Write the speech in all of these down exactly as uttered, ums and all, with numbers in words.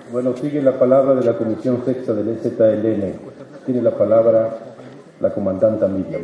Bueno, sigue la palabra de la Comisión Sexta del E Z L N. Tiene la palabra la comandanta Miriam.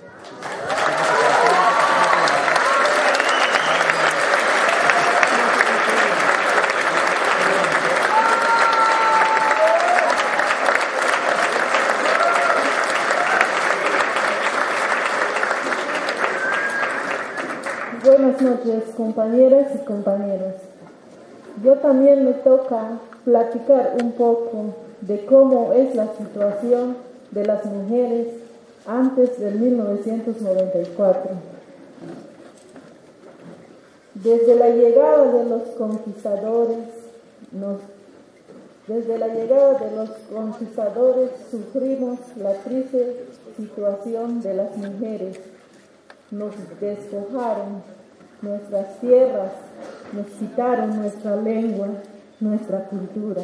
Buenas noches, compañeras y compañeros. Yo también me toca platicar un poco de cómo es la situación de las mujeres antes de mil novecientos noventa y cuatro. Desde la llegada de los conquistadores, nos, desde la llegada de los conquistadores sufrimos la triste situación de las mujeres. Nos despojaron nuestras tierras, nos quitaron nuestra lengua, nuestra cultura.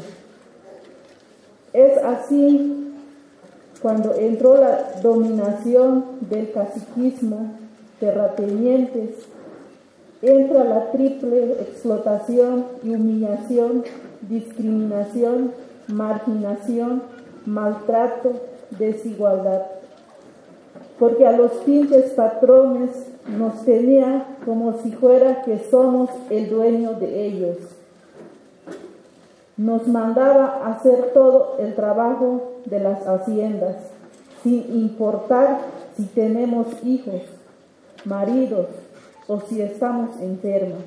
Es así cuando entró la dominación del caciquismo, terratenientes, entra la triple explotación y humillación, discriminación, marginación, maltrato, desigualdad. Porque a los pinches patrones nos tenía como si fuera que somos el dueño de ellos. Nos mandaba hacer todo el trabajo de las haciendas, sin importar si tenemos hijos, maridos o si estamos enfermas.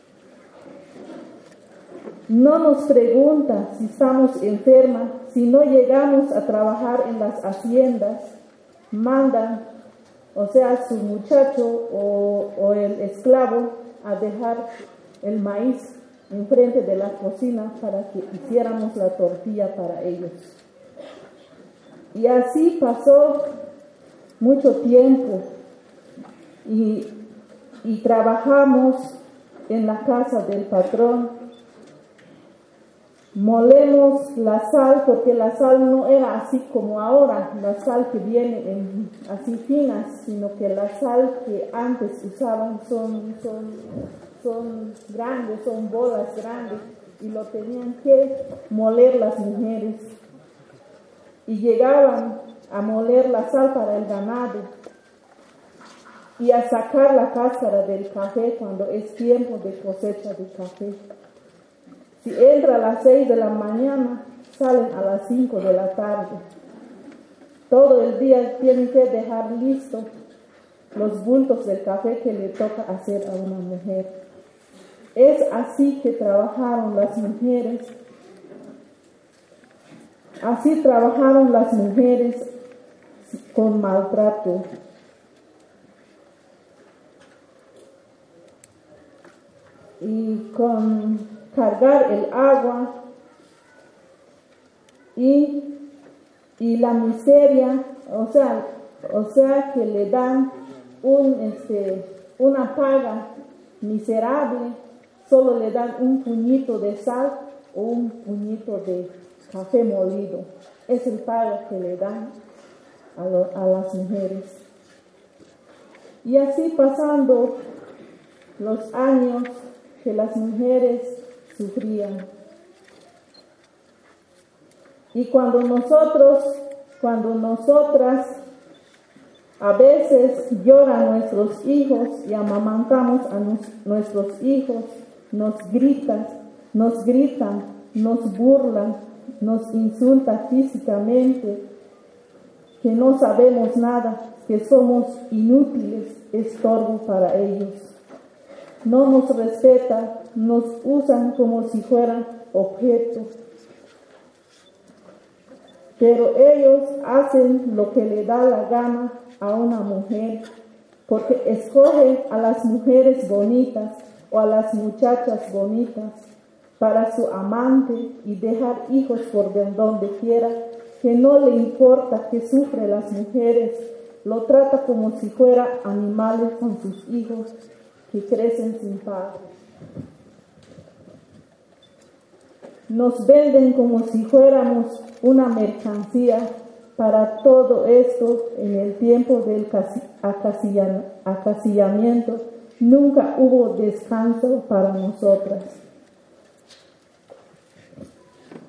No nos pregunta si estamos enfermas, si no llegamos a trabajar en las haciendas. Mandan, o sea, su muchacho o, o el esclavo a dejar el maíz enfrente de la cocina para que hiciéramos la tortilla para ellos. Y así pasó mucho tiempo y, y trabajamos en la casa del patrón. Molemos la sal, porque la sal no era así como ahora, la sal que viene en, así finas, sino que la sal que antes usaban son, son, son grandes, son bolas grandes, y lo tenían que moler las mujeres. Y llegaban a moler la sal para el ganado y a sacar la cáscara del café cuando es tiempo de cosecha de café. Si entra a las seis de la mañana, salen a las cinco de la tarde. Todo el día tienen que dejar listos los bultos del café que le toca hacer a una mujer. Es así que trabajaron las mujeres. Así trabajaron las mujeres con maltrato. Y con cargar el agua y, y la miseria, o sea, o sea que le dan un, este, una paga miserable, solo le dan un puñito de sal o un puñito de café molido. Es el paga que le dan a, lo, a las mujeres. Y así pasando los años que las mujeres sufrían. Y cuando nosotros, cuando nosotras a veces lloran nuestros hijos y amamantamos a nos, nuestros hijos, nos gritan, nos gritan, nos burlan, nos insultan físicamente, que no sabemos nada, que somos inútiles, estorbo para ellos. No nos respetan, nos usan como si fueran objetos. Pero ellos hacen lo que le da la gana a una mujer, porque escogen a las mujeres bonitas o a las muchachas bonitas para su amante y dejar hijos por donde quiera, que no le importa que sufren las mujeres, lo trata como si fueran animales con sus hijos que crecen sin padre. Nos venden como si fuéramos una mercancía. Para todo esto, en el tiempo del acasillamiento, nunca hubo descanso para nosotras.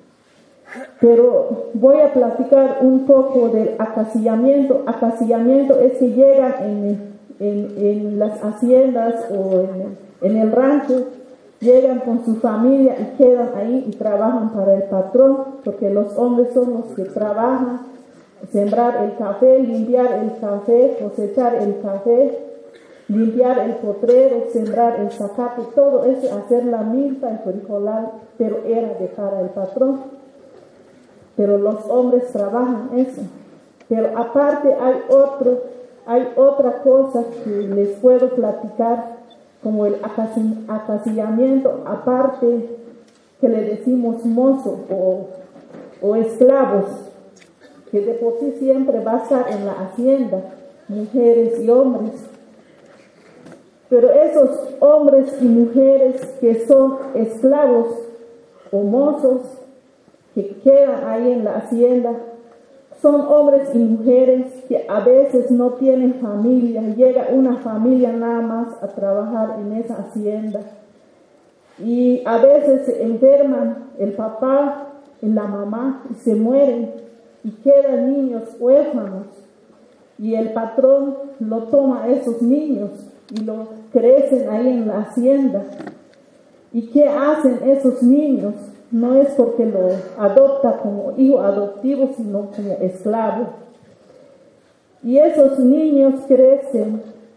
Pero voy a platicar un poco del acasillamiento. Acasillamiento es que llegan en, en, en las haciendas o en, en el rancho, llegan con su familia y quedan ahí y trabajan para el patrón, porque los hombres son los que trabajan, sembrar el café, limpiar el café, cosechar el café, limpiar el potrero, sembrar el zacate, todo eso, hacer la milpa, el frijolal, pero era de para el patrón. Pero los hombres trabajan eso. Pero aparte hay otro, hay otra cosa que les puedo platicar, como el acasillamiento, aparte que le decimos mozo o, o esclavos, que de por sí siempre va a estar en la hacienda, mujeres y hombres. Pero esos hombres y mujeres que son esclavos o mozos, que quedan ahí en la hacienda, son hombres y mujeres que a veces no tienen familia, llega una familia nada más a trabajar en esa hacienda y a veces se enferman el papá y la mamá y se mueren y quedan niños huérfanos y el patrón lo toma a esos niños y lo crecen ahí en la hacienda. ¿Y qué hacen esos niños? No es porque lo adopta como hijo adoptivo, sino como esclavo. Y esos niños crecen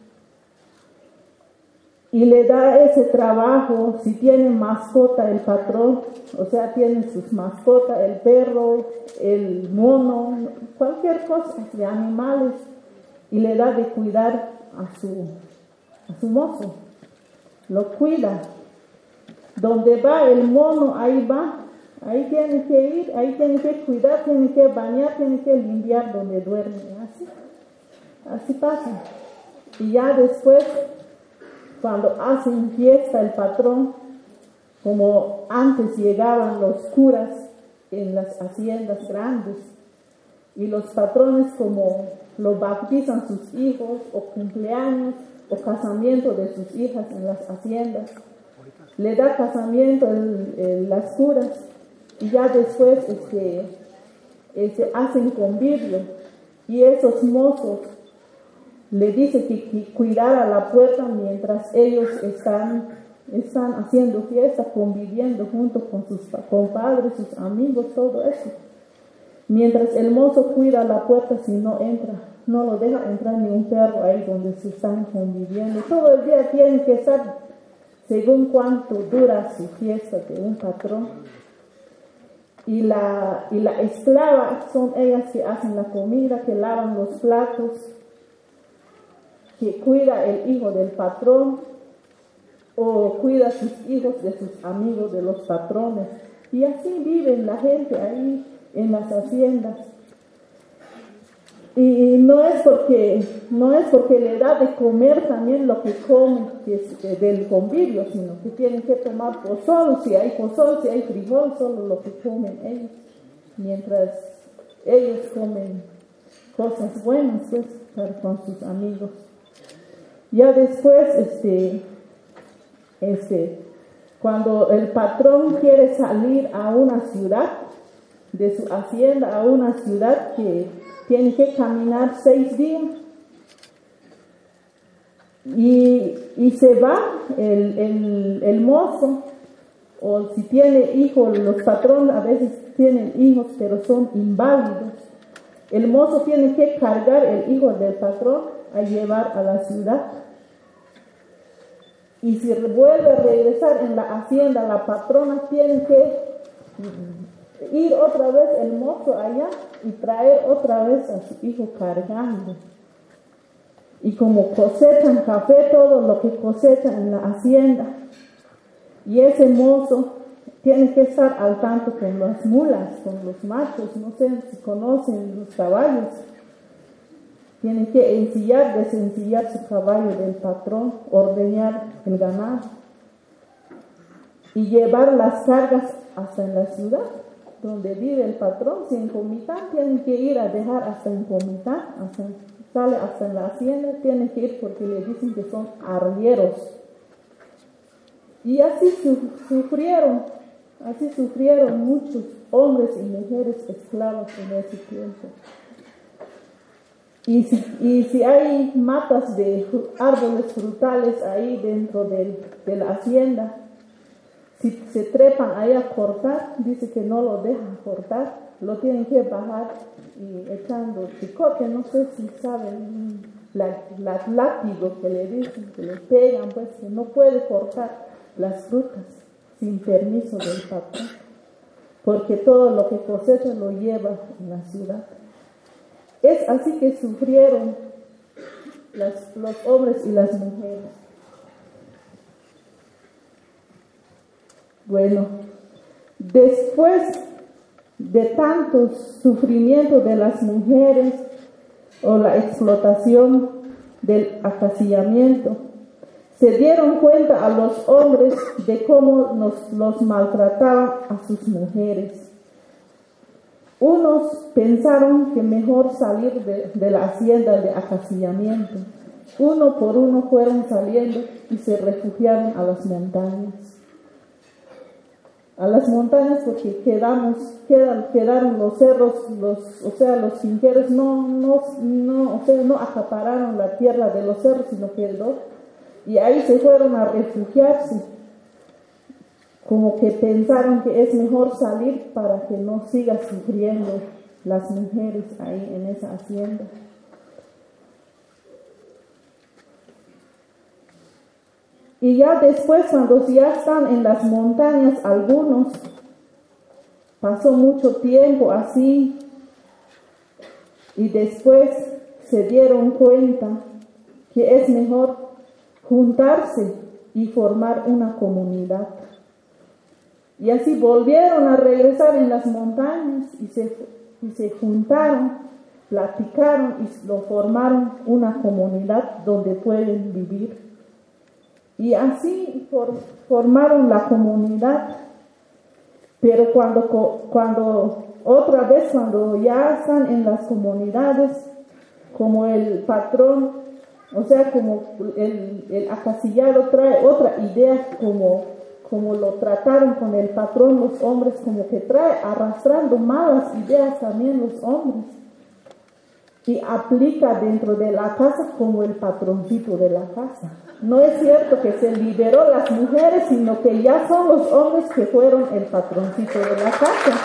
y le da ese trabajo, si tienen mascota el patrón, o sea, tienen sus mascotas, el perro, el mono, cualquier cosa de animales, y le da de cuidar a su, a su mozo, lo cuida. Donde va el mono, ahí va, ahí tiene que ir, ahí tiene que cuidar, tiene que bañar, tiene que limpiar donde duerme, así, así pasa. Y ya después, cuando hacen fiesta el patrón, como antes llegaban los curas en las haciendas grandes, y los patrones como lo bautizan sus hijos, o cumpleaños, o casamiento de sus hijas en las haciendas, le da casamiento el, el, las curas y ya después este, este, hacen convivio y esos mozos le dicen que, que cuidara la puerta mientras ellos están, están haciendo fiesta, conviviendo junto con sus compadres, sus amigos, todo eso. Mientras el mozo cuida la puerta, si no entra, no lo deja entrar ni un perro ahí donde se están conviviendo. Todo el día tienen que estar según cuánto dura su fiesta de un patrón. Y la, y la esclava son ellas que hacen la comida, que lavan los platos, que cuida el hijo del patrón o cuida a sus hijos de sus amigos de los patrones. Y así viven la gente ahí en las haciendas. Y no es porque no es porque le da de comer también lo que comen que es del convivio, sino que tienen que tomar pozol, si hay pozol, si hay frijol, solo lo que comen ellos, mientras ellos comen cosas buenas pues con sus amigos. Ya después este este cuando el patrón quiere salir a una ciudad, de su hacienda a una ciudad que tiene que caminar seis días y, y se va el, el, el mozo, o si tiene hijos, los patrones a veces tienen hijos pero son inválidos, el mozo tiene que cargar el hijo del patrón a llevar a la ciudad. Y si vuelve a regresar en la hacienda, la patrona tiene que ir otra vez el mozo allá y traer otra vez a su hijo cargando. Y como cosechan café, todo lo que cosechan en la hacienda, y ese mozo tiene que estar al tanto con las mulas, con los machos, no sé si conocen los caballos, tiene que ensillar, desensillar su caballo del patrón, ordeñar el ganado y llevar las cargas hasta en la ciudad donde vive el patrón. Si en Comitán, tienen que ir a dejar hasta en Comitán, hasta, sale hasta en la hacienda, tienen que ir porque le dicen que son arrieros. Y así su, sufrieron, así sufrieron muchos hombres y mujeres esclavos en ese tiempo. Y si, y si hay matas de árboles frutales ahí dentro de, de la hacienda, si se trepan ahí a cortar, dice que no lo dejan cortar, lo tienen que bajar y echando chicote, no sé si saben, la, la látigo que le dicen, que le pegan, pues que no puede cortar las frutas sin permiso del patrón, porque todo lo que cosecha lo lleva en la ciudad. Es así que sufrieron las, los hombres y las mujeres. Bueno, después de tantos sufrimientos de las mujeres o la explotación del acasillamiento, se dieron cuenta a los hombres de cómo nos, los maltrataban a sus mujeres. Unos pensaron que mejor salir de, de la hacienda de acasillamiento. Uno por uno fueron saliendo y se refugiaron a las montañas. A las montañas porque quedamos, quedan, quedaron los cerros, los, o sea, los finqueros no, no, no, o sea, no acapararon la tierra de los cerros, sino que el dos, y ahí se fueron a refugiarse. Como que pensaron que es mejor salir para que no siga sufriendo las mujeres ahí en esa hacienda. Y ya después, cuando ya están en las montañas, algunos, pasó mucho tiempo así, y después se dieron cuenta que es mejor juntarse y formar una comunidad. Y así volvieron a regresar en las montañas y se, y se juntaron, platicaron y lo formaron una comunidad donde pueden vivir. Y así for, formaron la comunidad. Pero cuando, cuando otra vez, cuando ya están en las comunidades, como el patrón, o sea, como el, el acasillado trae otra idea, como como lo trataron con el patrón los hombres, como que trae arrastrando malas ideas también los hombres, y aplica dentro de la casa como el patroncito de la casa. No es cierto que se liberó las mujeres, sino que ya son los hombres que fueron el patroncito de la casa.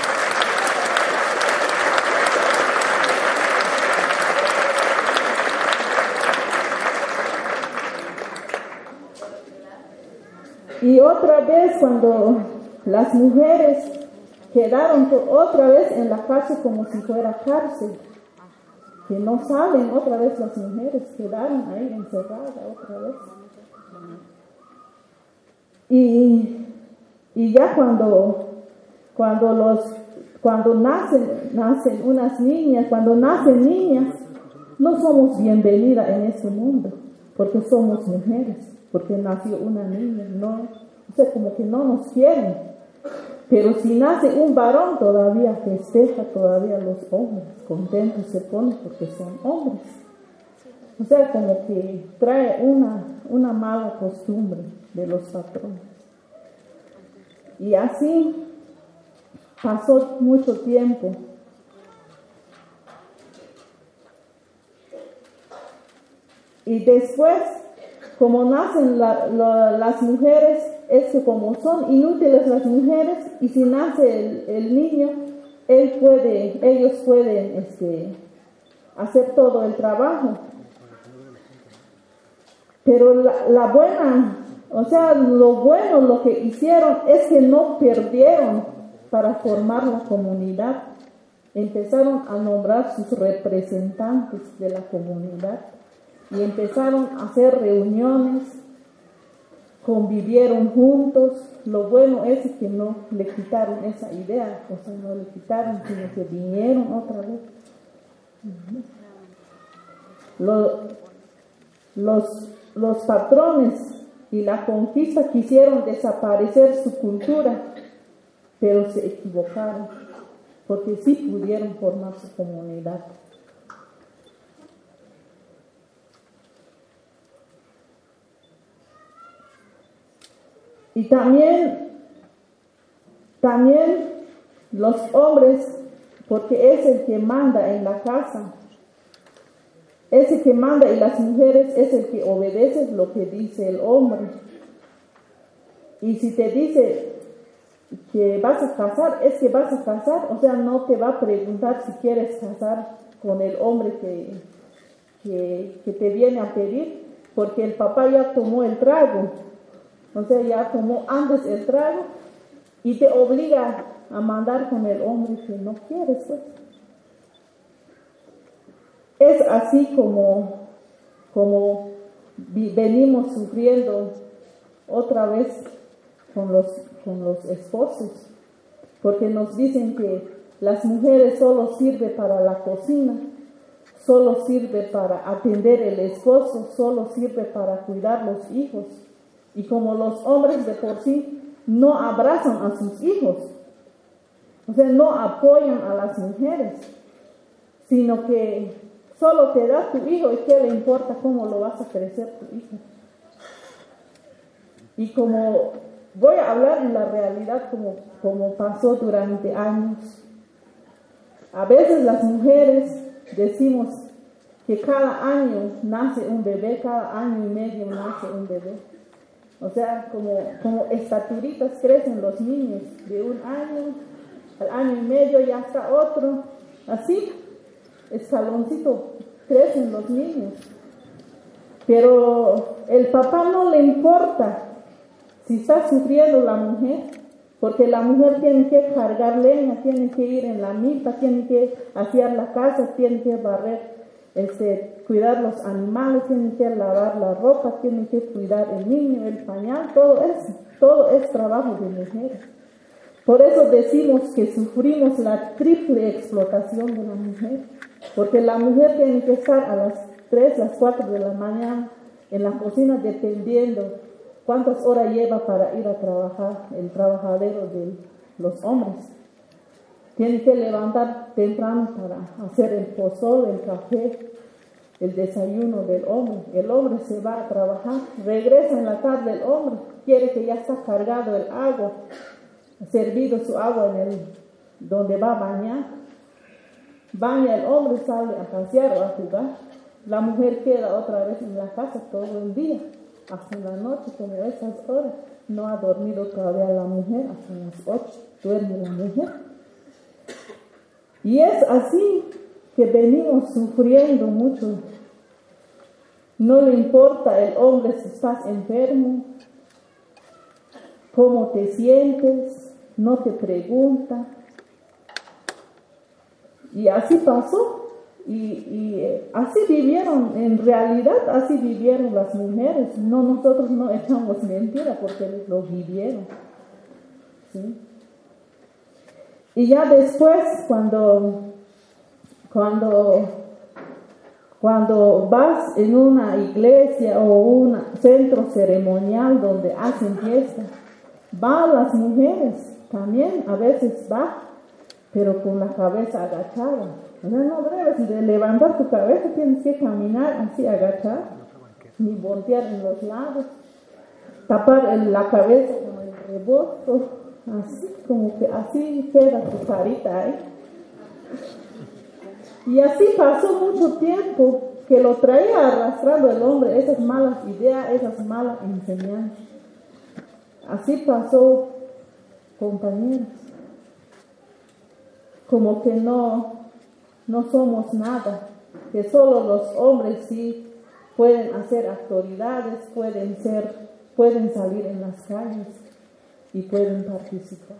Y otra vez cuando las mujeres quedaron otra vez en la cárcel como si fuera cárcel, que no salen otra vez las mujeres, quedaron ahí encerradas otra vez. Y, y ya cuando, cuando, los, cuando nacen, nacen unas niñas, cuando nacen niñas, no somos bienvenidas en este mundo, porque somos mujeres. Porque nació una niña, no, o sea, como que no nos quieren. Pero si nace un varón, todavía festeja, todavía los hombres contentos se ponen porque son hombres. O sea, como que trae una, una mala costumbre de los patrones. Y así pasó mucho tiempo. Y después, como nacen la, la, las mujeres, es que como son inútiles las mujeres, y si nace el, el niño, él puede, ellos pueden este, hacer todo el trabajo. Pero la, la buena, o sea, lo bueno, lo que hicieron es que no perdieron para formar la comunidad. Empezaron a nombrar sus representantes de la comunidad. Y empezaron a hacer reuniones, convivieron juntos. Lo bueno es que no le quitaron esa idea, o sea, no le quitaron, sino que vinieron otra vez. Lo, los, los patrones y la conquista quisieron desaparecer su cultura, pero se equivocaron, porque sí pudieron formar su comunidad. Y también También los hombres, porque es el que manda en la casa, es el que manda, y las mujeres es el que obedece lo que dice el hombre. Y si te dice que vas a casar, es que vas a casar, o sea, no te va a preguntar si quieres casar con el hombre que, que, que te viene a pedir, porque el papá ya tomó el trago, o sea, ya tomó antes el trago y te obliga a mandar con el hombre que no quieres, pues. Es así como, como venimos sufriendo otra vez con los, con los esposos, porque nos dicen que las mujeres solo sirven para la cocina, solo sirve para atender el esposo, solo sirve para cuidar los hijos. Y como los hombres de por sí no abrazan a sus hijos, o sea, no apoyan a las mujeres, sino que solo te da tu hijo y qué le importa cómo lo vas a crecer tu hijo. Y como voy a hablar en la realidad como, como pasó durante años, a veces las mujeres decimos que cada año nace un bebé, cada año y medio nace un bebé. O sea, como, como estaturitas crecen los niños, de un año al año y medio ya está otro, así, escaloncito crecen los niños. Pero el papá no le importa si está sufriendo la mujer, porque la mujer tiene que cargar leña, tiene que ir en la milpa, tiene que asear la casa, tiene que barrer, este, cuidar los animales, tiene que lavar la ropa, tiene que cuidar el niño, el pañal, todo eso, todo es trabajo de mujeres. Por eso decimos que sufrimos la triple explotación de la mujer, porque la mujer tiene que estar a las tres, las cuatro de la mañana en la cocina dependiendo cuántas horas lleva para ir a trabajar el trabajadero de los hombres. Tiene que levantar temprano para hacer el pozole, el café, el desayuno del hombre. El hombre se va a trabajar, regresa en la tarde el hombre, quiere que ya está cargado el agua, servido su agua en el donde va a bañar. Baña el hombre, sale a pasear o a jugar. La mujer queda otra vez en la casa todo el día, hasta la noche, como esas horas. No ha dormido todavía la mujer, hasta las ocho duerme la mujer. Y es así que venimos sufriendo mucho. No le importa el hombre si estás enfermo, cómo te sientes, no te pregunta. Y así pasó. Y, y eh, así vivieron, en realidad así vivieron las mujeres. No, nosotros no echamos mentira porque lo vivieron. ¿Sí? Y ya después, cuando, cuando, cuando vas en una iglesia o un centro ceremonial donde hacen fiesta, van las mujeres también, a veces va, pero con la cabeza agachada. O sea, no debes de levantar tu cabeza, tienes que caminar así agachada, ni voltear en los lados, tapar el, la cabeza con el rebozo, así como que así queda tu carita ahí. Y así pasó mucho tiempo que lo traía arrastrando el hombre, esas malas ideas, esas malas enseñanzas. Así pasó, compañeros. Como que no, no somos nada, que solo los hombres sí pueden hacer autoridades, pueden ser, pueden salir en las calles y pueden participar.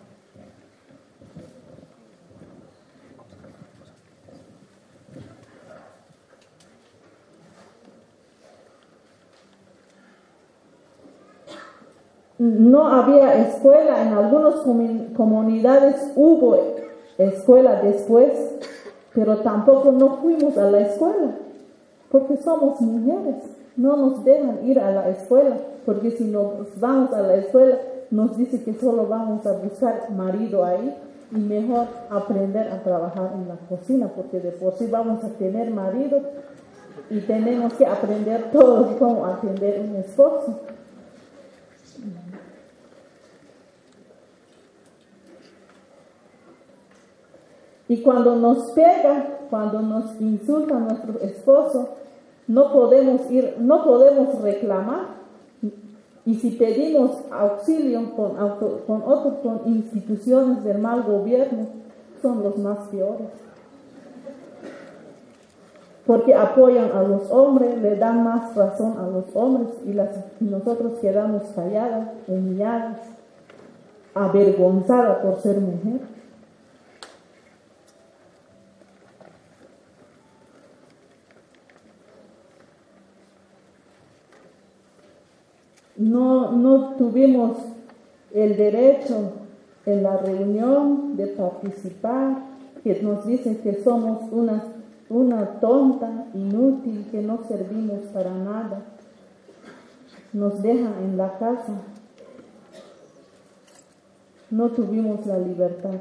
No había escuela, en algunas comunidades hubo escuela después, pero tampoco no fuimos a la escuela, porque somos mujeres, no nos dejan ir a la escuela, porque si nos vamos a la escuela nos dice que solo vamos a buscar marido ahí y mejor aprender a trabajar en la cocina, porque de por sí vamos a tener marido y tenemos que aprender todos cómo atender un esposo. Y cuando nos pega, cuando nos insulta nuestro esposo, no podemos ir, no podemos reclamar. Y si pedimos auxilio con, auto, con otros, con instituciones del mal gobierno, son los más peores. Porque apoyan a los hombres, le dan más razón a los hombres y, las, y nosotros quedamos calladas, humilladas, avergonzadas por ser mujer. No, no tuvimos el derecho en la reunión de participar, que nos dicen que somos una, una tonta, inútil, que no servimos para nada. Nos dejan en la casa. No tuvimos la libertad.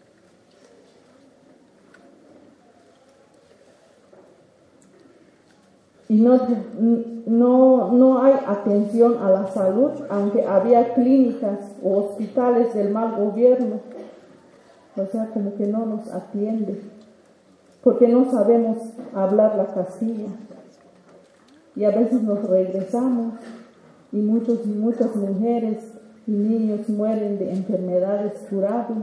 Y no, no, no hay atención a la salud, aunque había clínicas o hospitales del mal gobierno. O sea, como que no nos atiende, porque no sabemos hablar la castilla. Y a veces nos regresamos y muchos, muchas mujeres y niños mueren de enfermedades curables,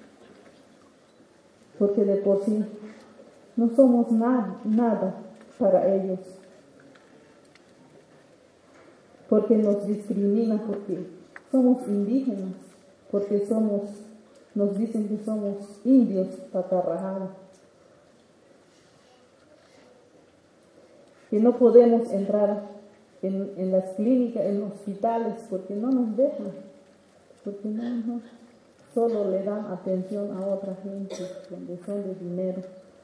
porque de por sí no somos nada, nada para ellos. Porque nos discriminan, porque somos indígenas, porque somos, nos dicen que somos indios patarrajados, que no podemos entrar en, en las clínicas, en hospitales, porque no nos dejan, porque no, no, solo le dan atención a otra gente, donde son de dinero.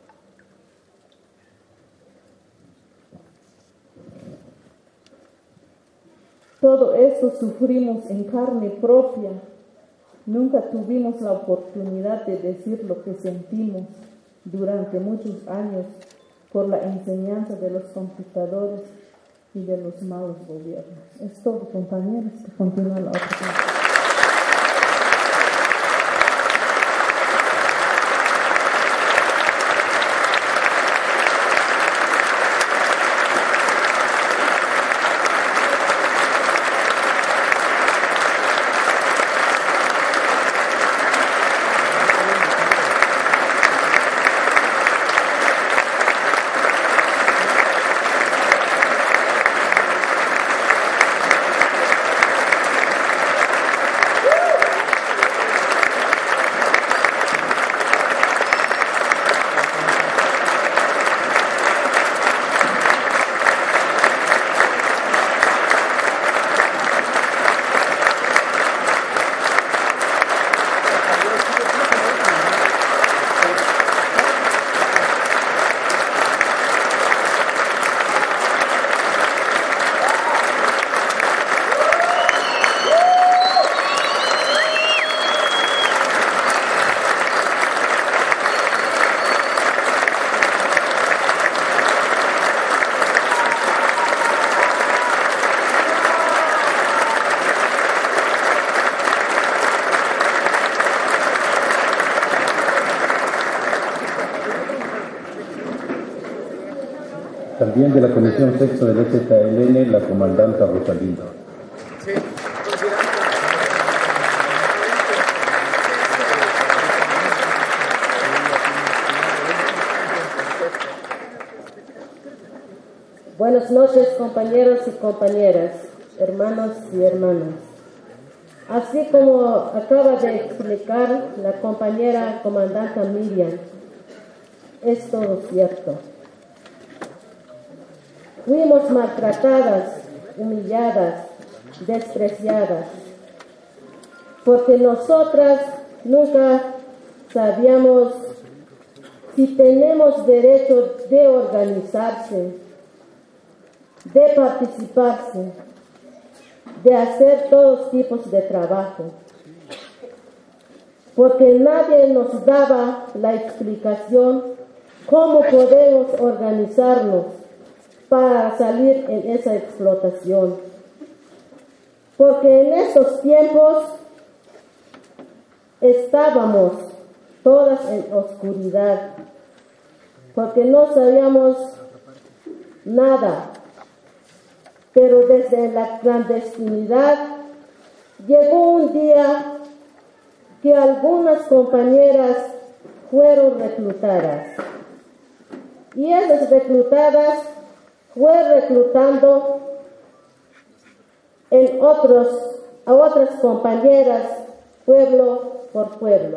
Todo esto sufrimos en carne propia. Nunca tuvimos la oportunidad de decir lo que sentimos durante muchos años por la enseñanza de los conquistadores y de los malos gobiernos. Es todo, compañeros, que continúa la otra parte. También de la Comisión Sexta del E Z L N, la comandanta Rosalinda. Sí. Buenas noches, compañeros y compañeras, hermanos y hermanas. Así como acaba de explicar la compañera comandante Miriam, es todo cierto. Fuimos maltratadas, humilladas, despreciadas, porque nosotras nunca sabíamos si tenemos derecho de organizarse, de participarse, de hacer todos tipos de trabajo, porque nadie nos daba la explicación cómo podemos organizarnos para salir en esa explotación. Porque en esos tiempos estábamos todas en oscuridad, porque no sabíamos nada. Pero desde la clandestinidad llegó un día que algunas compañeras fueron reclutadas. Y esas reclutadas fue reclutando en otros, a otras compañeras, pueblo por pueblo.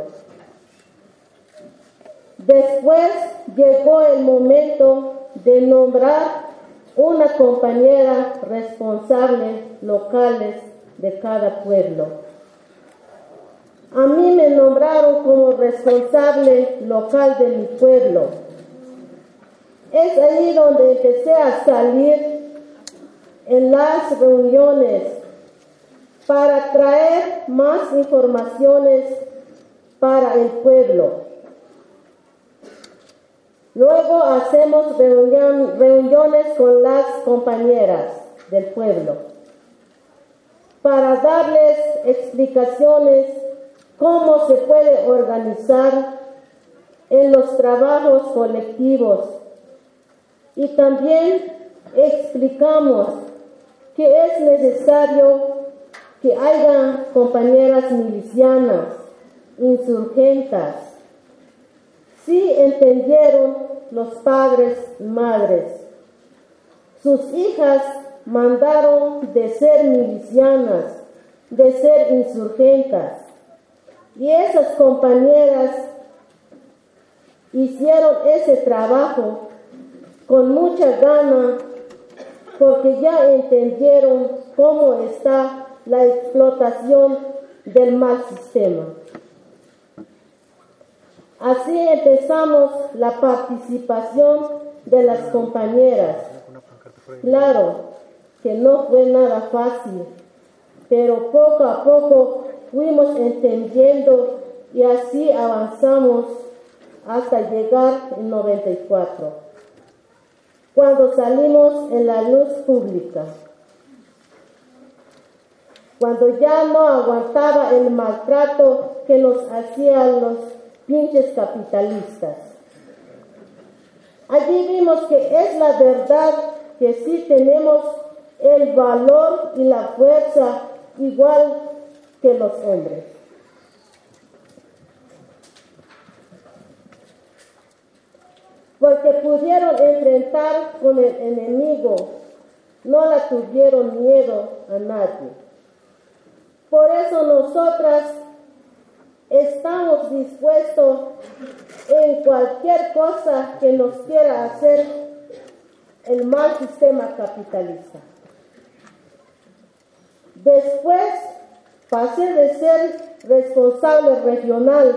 Después llegó el momento de nombrar una compañera responsable locales de cada pueblo. A mí me nombraron como responsable local de mi pueblo. Es ahí donde empecé a salir en las reuniones para traer más informaciones para el pueblo. Luego hacemos reunión, reuniones con las compañeras del pueblo para darles explicaciones cómo se puede organizar en los trabajos colectivos. Y también explicamos que es necesario que haya compañeras milicianas, insurgentas. Sí entendieron los padres y madres. Sus hijas mandaron de ser milicianas, de ser insurgentas. Y esas compañeras hicieron ese trabajo con mucha gana, porque ya entendieron cómo está la explotación del mal sistema. Así empezamos la participación de las compañeras. Claro que no fue nada fácil, pero poco a poco fuimos entendiendo y así avanzamos hasta llegar en noventa y cuatro. Cuando salimos en la luz pública, cuando ya no aguantaba el maltrato que nos hacían los pinches capitalistas. Allí vimos que es la verdad que sí tenemos el valor y la fuerza igual que los hombres. Porque pudieron enfrentar con el enemigo, no la tuvieron miedo a nadie. Por eso nosotras estamos dispuestos en cualquier cosa que nos quiera hacer el mal sistema capitalista. Después pasé de ser responsable regional.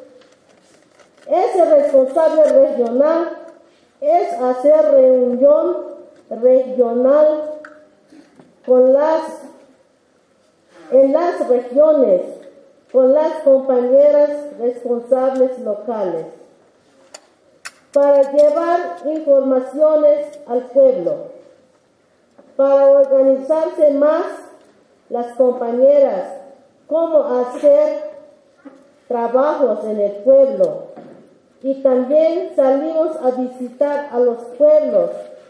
Ese responsable regional es hacer reunión regional con las, en las regiones, con las compañeras responsables locales, para llevar informaciones al pueblo, para organizarse más las compañeras, cómo hacer trabajos en el pueblo. Y también salimos a visitar a los pueblos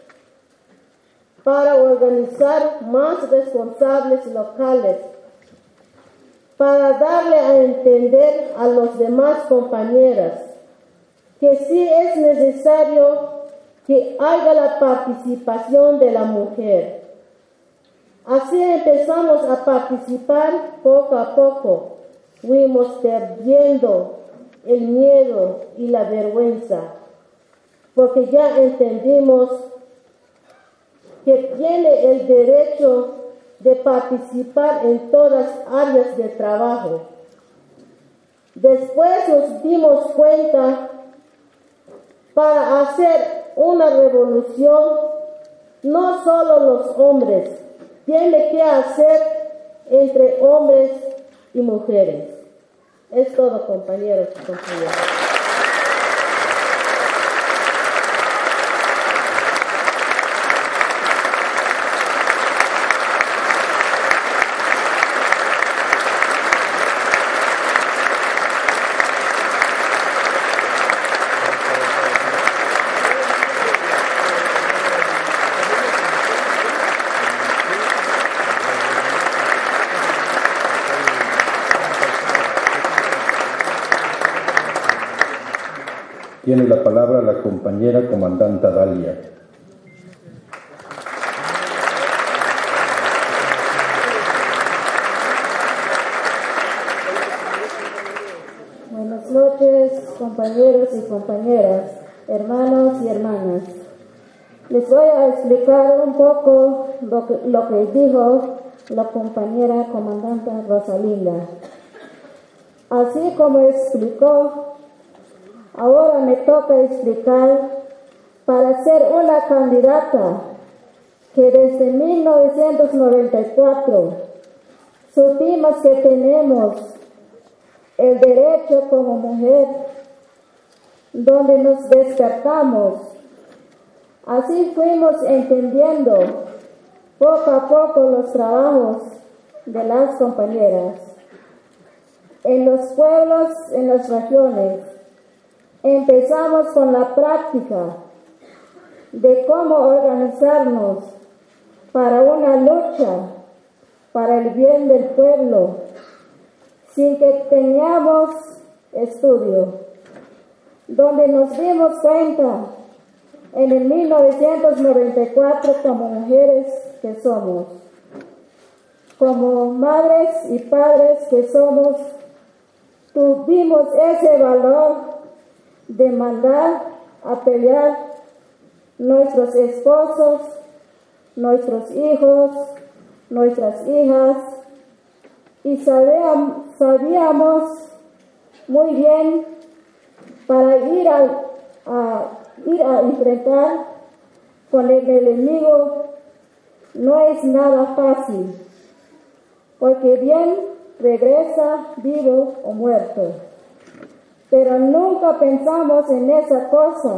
para organizar más responsables locales, para darle a entender a los demás compañeras que sí es necesario que haya la participación de la mujer. Así empezamos a participar poco a poco. Fuimos perdiendo el miedo y la vergüenza, porque ya entendimos que tiene el derecho de participar en todas áreas de trabajo. Después nos dimos cuenta, para hacer una revolución, no solo los hombres, tiene que hacer entre hombres y mujeres. Es todo, compañeros y compañeras. Tiene la palabra la compañera comandanta Dalia. Buenas noches, compañeros y compañeras, hermanos y hermanas. Les voy a explicar un poco lo que, lo que dijo la compañera comandante Rosalinda. Así como explicó, ahora me toca explicar para ser una candidata que desde mil novecientos noventa y cuatro supimos que tenemos el derecho como mujer, donde nos despertamos. Así fuimos entendiendo poco a poco los trabajos de las compañeras. En los pueblos, en las regiones, empezamos con la práctica de cómo organizarnos para una lucha para el bien del pueblo, sin que tengamos estudio, donde nos dimos cuenta en el mil novecientos noventa y cuatro como mujeres que somos, como madres y padres que somos, tuvimos ese valor de mandar a pelear nuestros esposos, nuestros hijos, nuestras hijas, y sabíamos, sabíamos muy bien para ir a, a, ir a enfrentar con el enemigo no es nada fácil, porque bien regresa vivo o muerto. Pero nunca pensamos en esa cosa.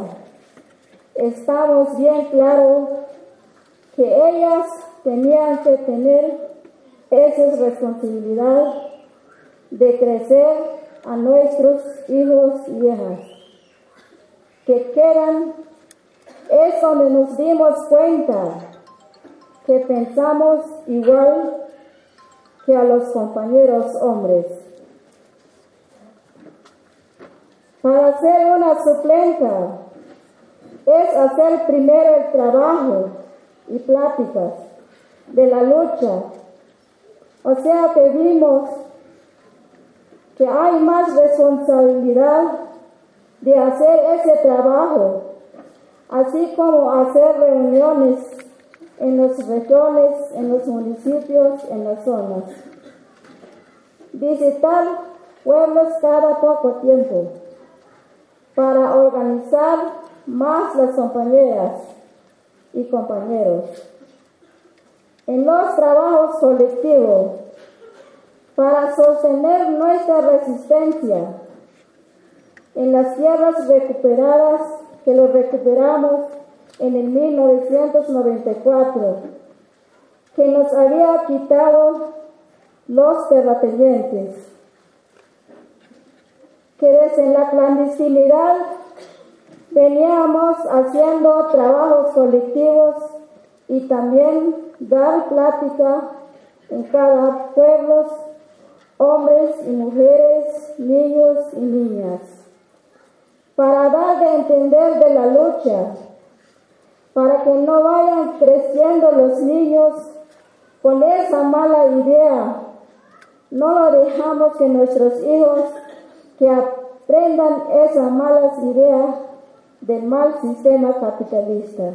Estamos bien claros que ellas tenían que tener esa responsabilidad de crecer a nuestros hijos y hijas que quedan. Es donde nos dimos cuenta que pensamos igual que a los compañeros hombres. Para ser una suplenta es hacer primero el trabajo y pláticas de la lucha. O sea que vimos que hay más responsabilidad de hacer ese trabajo, así como hacer reuniones en las regiones, en los municipios, en las zonas. Visitar pueblos cada poco tiempo para organizar más las compañeras y compañeros. En los trabajos colectivos, para sostener nuestra resistencia en las tierras recuperadas, que lo recuperamos en el mil novecientos noventa y cuatro, que nos había quitado los terratenientes, que desde la clandestinidad veníamos haciendo trabajos colectivos y también dar plática en cada pueblo, hombres y mujeres, niños y niñas, para dar de entender de la lucha, para que no vayan creciendo los niños con esa mala idea. No lo dejamos que nuestros hijos que aprendan esas malas ideas del mal sistema capitalista.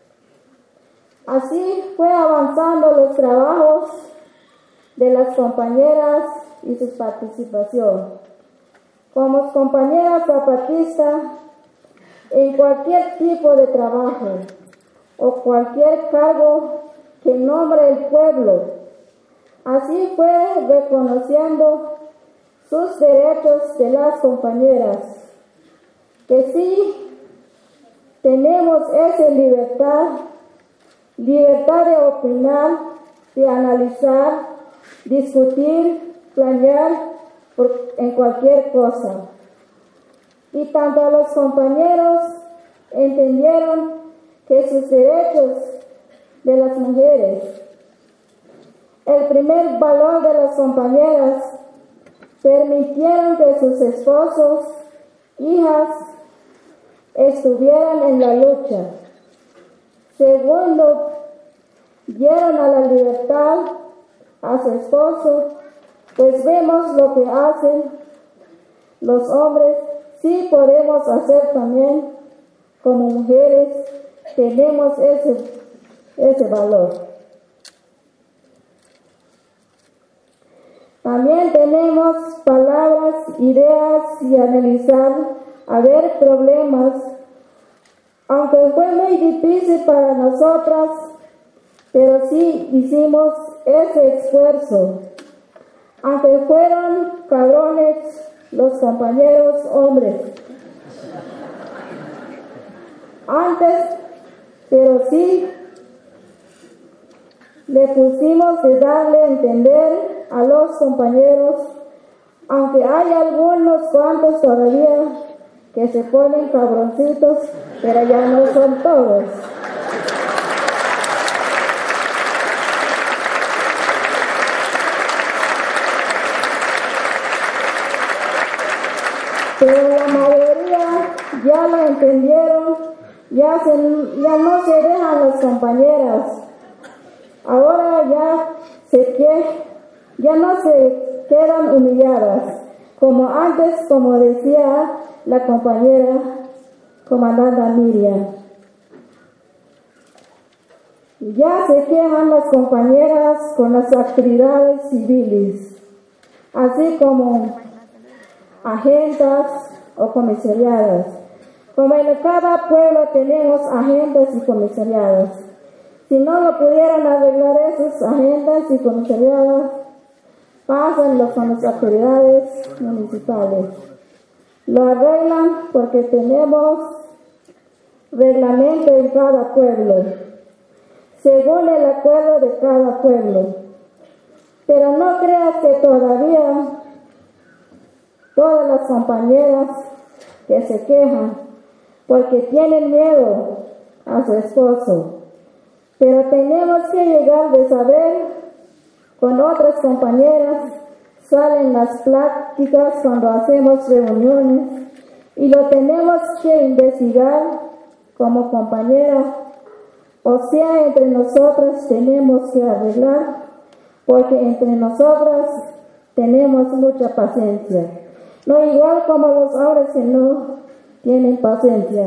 Así fue avanzando los trabajos de las compañeras y su participación. Como compañeras zapatistas, en cualquier tipo de trabajo o cualquier cargo que nombre el pueblo, así fue reconociendo sus derechos de las compañeras, que sí tenemos esa libertad, libertad de opinar, de analizar, discutir, planear por, en cualquier cosa. Y tanto los compañeros entendieron que sus derechos de las mujeres, el primer valor de las compañeras, permitieron que sus esposos, hijas, estuvieran en la lucha. Segundo, dieron a la libertad a su esposo, pues vemos lo que hacen los hombres. Sí podemos hacer también como mujeres, tenemos ese, ese valor. También tenemos palabras, ideas y analizar, a ver problemas. Aunque fue muy difícil para nosotras, pero sí hicimos ese esfuerzo. Aunque fueron cabrones los compañeros hombres. Antes, pero sí le pusimos de darle a entender a los compañeros, aunque hay algunos cuantos todavía que se ponen cabroncitos, pero ya no son todos. Pero la mayoría ya lo entendieron, ya, se, ya no se dejan las compañeras. Ahora ya se que, ya no se quedan humilladas, como antes, como decía la compañera comandante Miriam. Ya se quejan las compañeras con las actividades civiles, así como agendas o comisariadas. Como en cada pueblo tenemos agendas y comisariadas. Si no lo pudieran arreglar esas agendas y comisariadas, pasan los, con las autoridades municipales. Lo arreglan porque tenemos reglamento en cada pueblo, según el acuerdo de cada pueblo. Pero no creas que todavía todas las compañeras que se quejan porque tienen miedo a su esposo. Pero tenemos que llegar de saber, con otras compañeras salen las pláticas cuando hacemos reuniones y lo tenemos que investigar como compañera, o sea, entre nosotras tenemos que arreglar, porque entre nosotras tenemos mucha paciencia. No igual como los hombres que no tienen paciencia.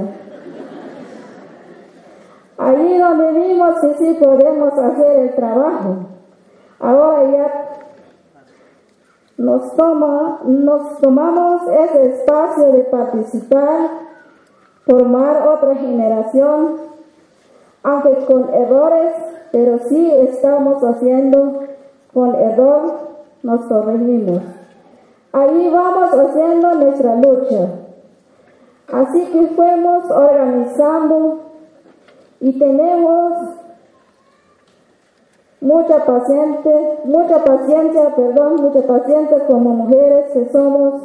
Allí donde vimos que sí podemos hacer el trabajo, ahora ya nos, toma, nos tomamos ese espacio de participar, formar otra generación, aunque con errores, pero sí estamos haciendo con error, nos corregimos. Allí vamos haciendo nuestra lucha. Así que fuimos organizando y tenemos mucha paciencia, mucha paciencia, perdón, mucha paciencia como mujeres que somos.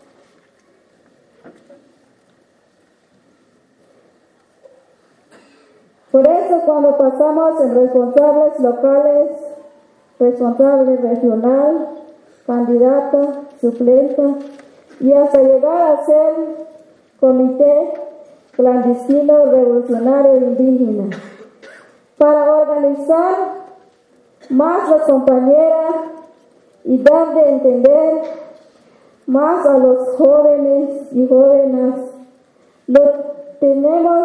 Por eso cuando pasamos en responsables locales, responsable regional, candidata, suplente y hasta llegar a ser comité clandestino revolucionario indígena, para organizar más las compañeras y dar de entender más a los jóvenes y jóvenes. Lo tenemos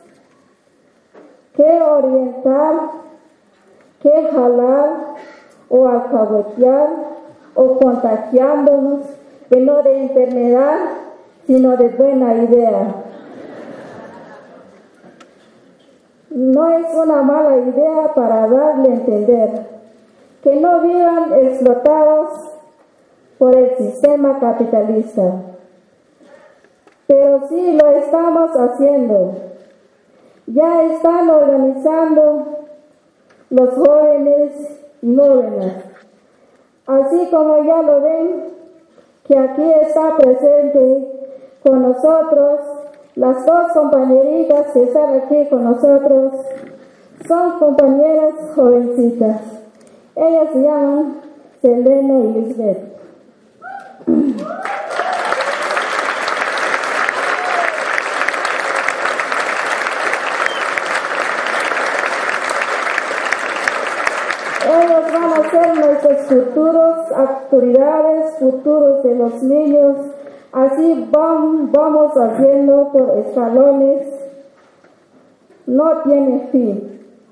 que orientar, que jalar o alcahuetear o contagiándonos, que no de enfermedad, sino de buena idea. No es una mala idea para darle a entender que no vivan explotados por el sistema capitalista. Pero sí lo estamos haciendo. Ya están organizando los jóvenes y jóvenes. Así como ya lo ven, que aquí está presente con nosotros, las dos compañeritas que están aquí con nosotros son compañeras jovencitas. Ellas se llaman Selena y Lisbeth. futuros autoridades, futuros de los niños. Así vamos haciendo por escalones. No tiene fin.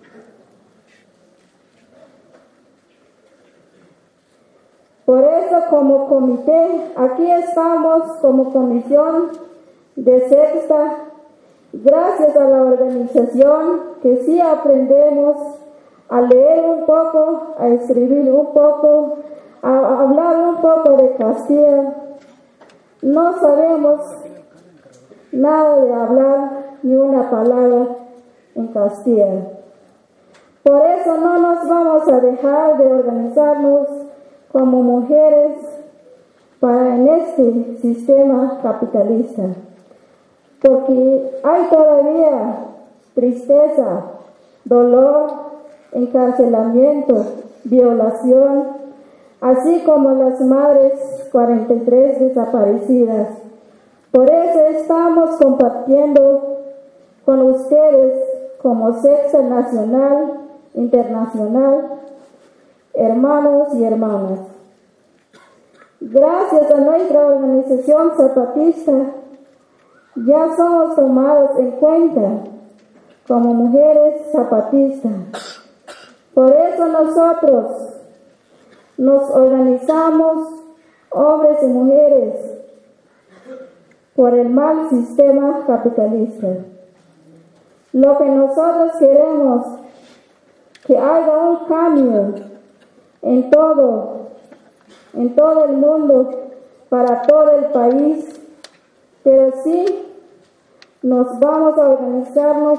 Por eso, como comité, aquí estamos como comisión de sexta, gracias a la organización que sí aprendemos a leer un poco, a escribir un poco, a hablar un poco de Castilla. No sabemos nada de hablar ni una palabra en Castilla. Por eso no nos vamos a dejar de organizarnos como mujeres para en este sistema capitalista, porque hay todavía tristeza, dolor, encarcelamiento, violación, así como las madres cuarenta y tres desaparecidas. Por eso estamos compartiendo con ustedes como Sexta Nacional, Internacional, hermanos y hermanas. Gracias a nuestra organización zapatista, ya somos tomados en cuenta como mujeres zapatistas. Por eso nosotros nos organizamos, hombres y mujeres, por el mal sistema capitalista. Lo que nosotros queremos, que haya un cambio en todo, en todo el mundo, para todo el país, pero sí nos vamos a organizarnos,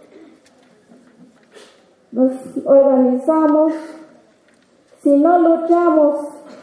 nos organizamos, si no luchamos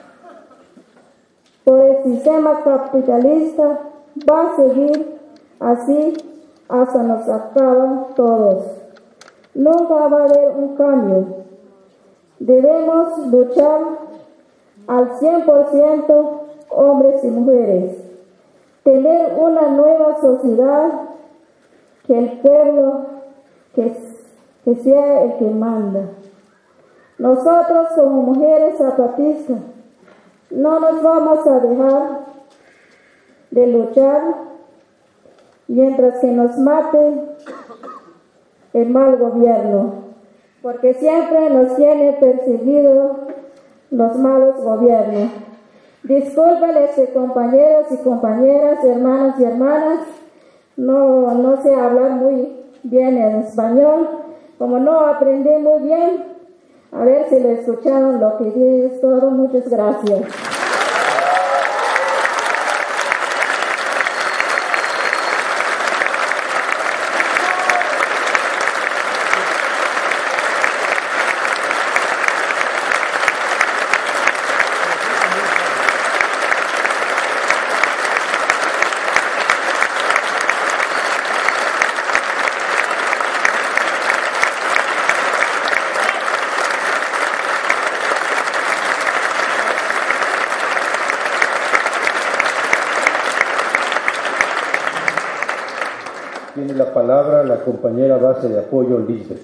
por el sistema capitalista, va a seguir así hasta nos acaban todos. Nunca va a haber un cambio. Debemos luchar al cien por ciento hombres y mujeres. Tener una nueva sociedad, que el pueblo, que, que sea el que manda. Nosotros como mujeres zapatistas no nos vamos a dejar de luchar mientras que nos mate el mal gobierno, porque siempre nos tiene perseguido los malos gobiernos. Disculpen, este, compañeros y compañeras, hermanos y hermanas, no, no sé hablar muy bien en español, como no aprendí muy bien, a ver si lo escucharon lo que dije, es todo. Muchas gracias. Tiene la palabra la compañera base de apoyo Lisbeth.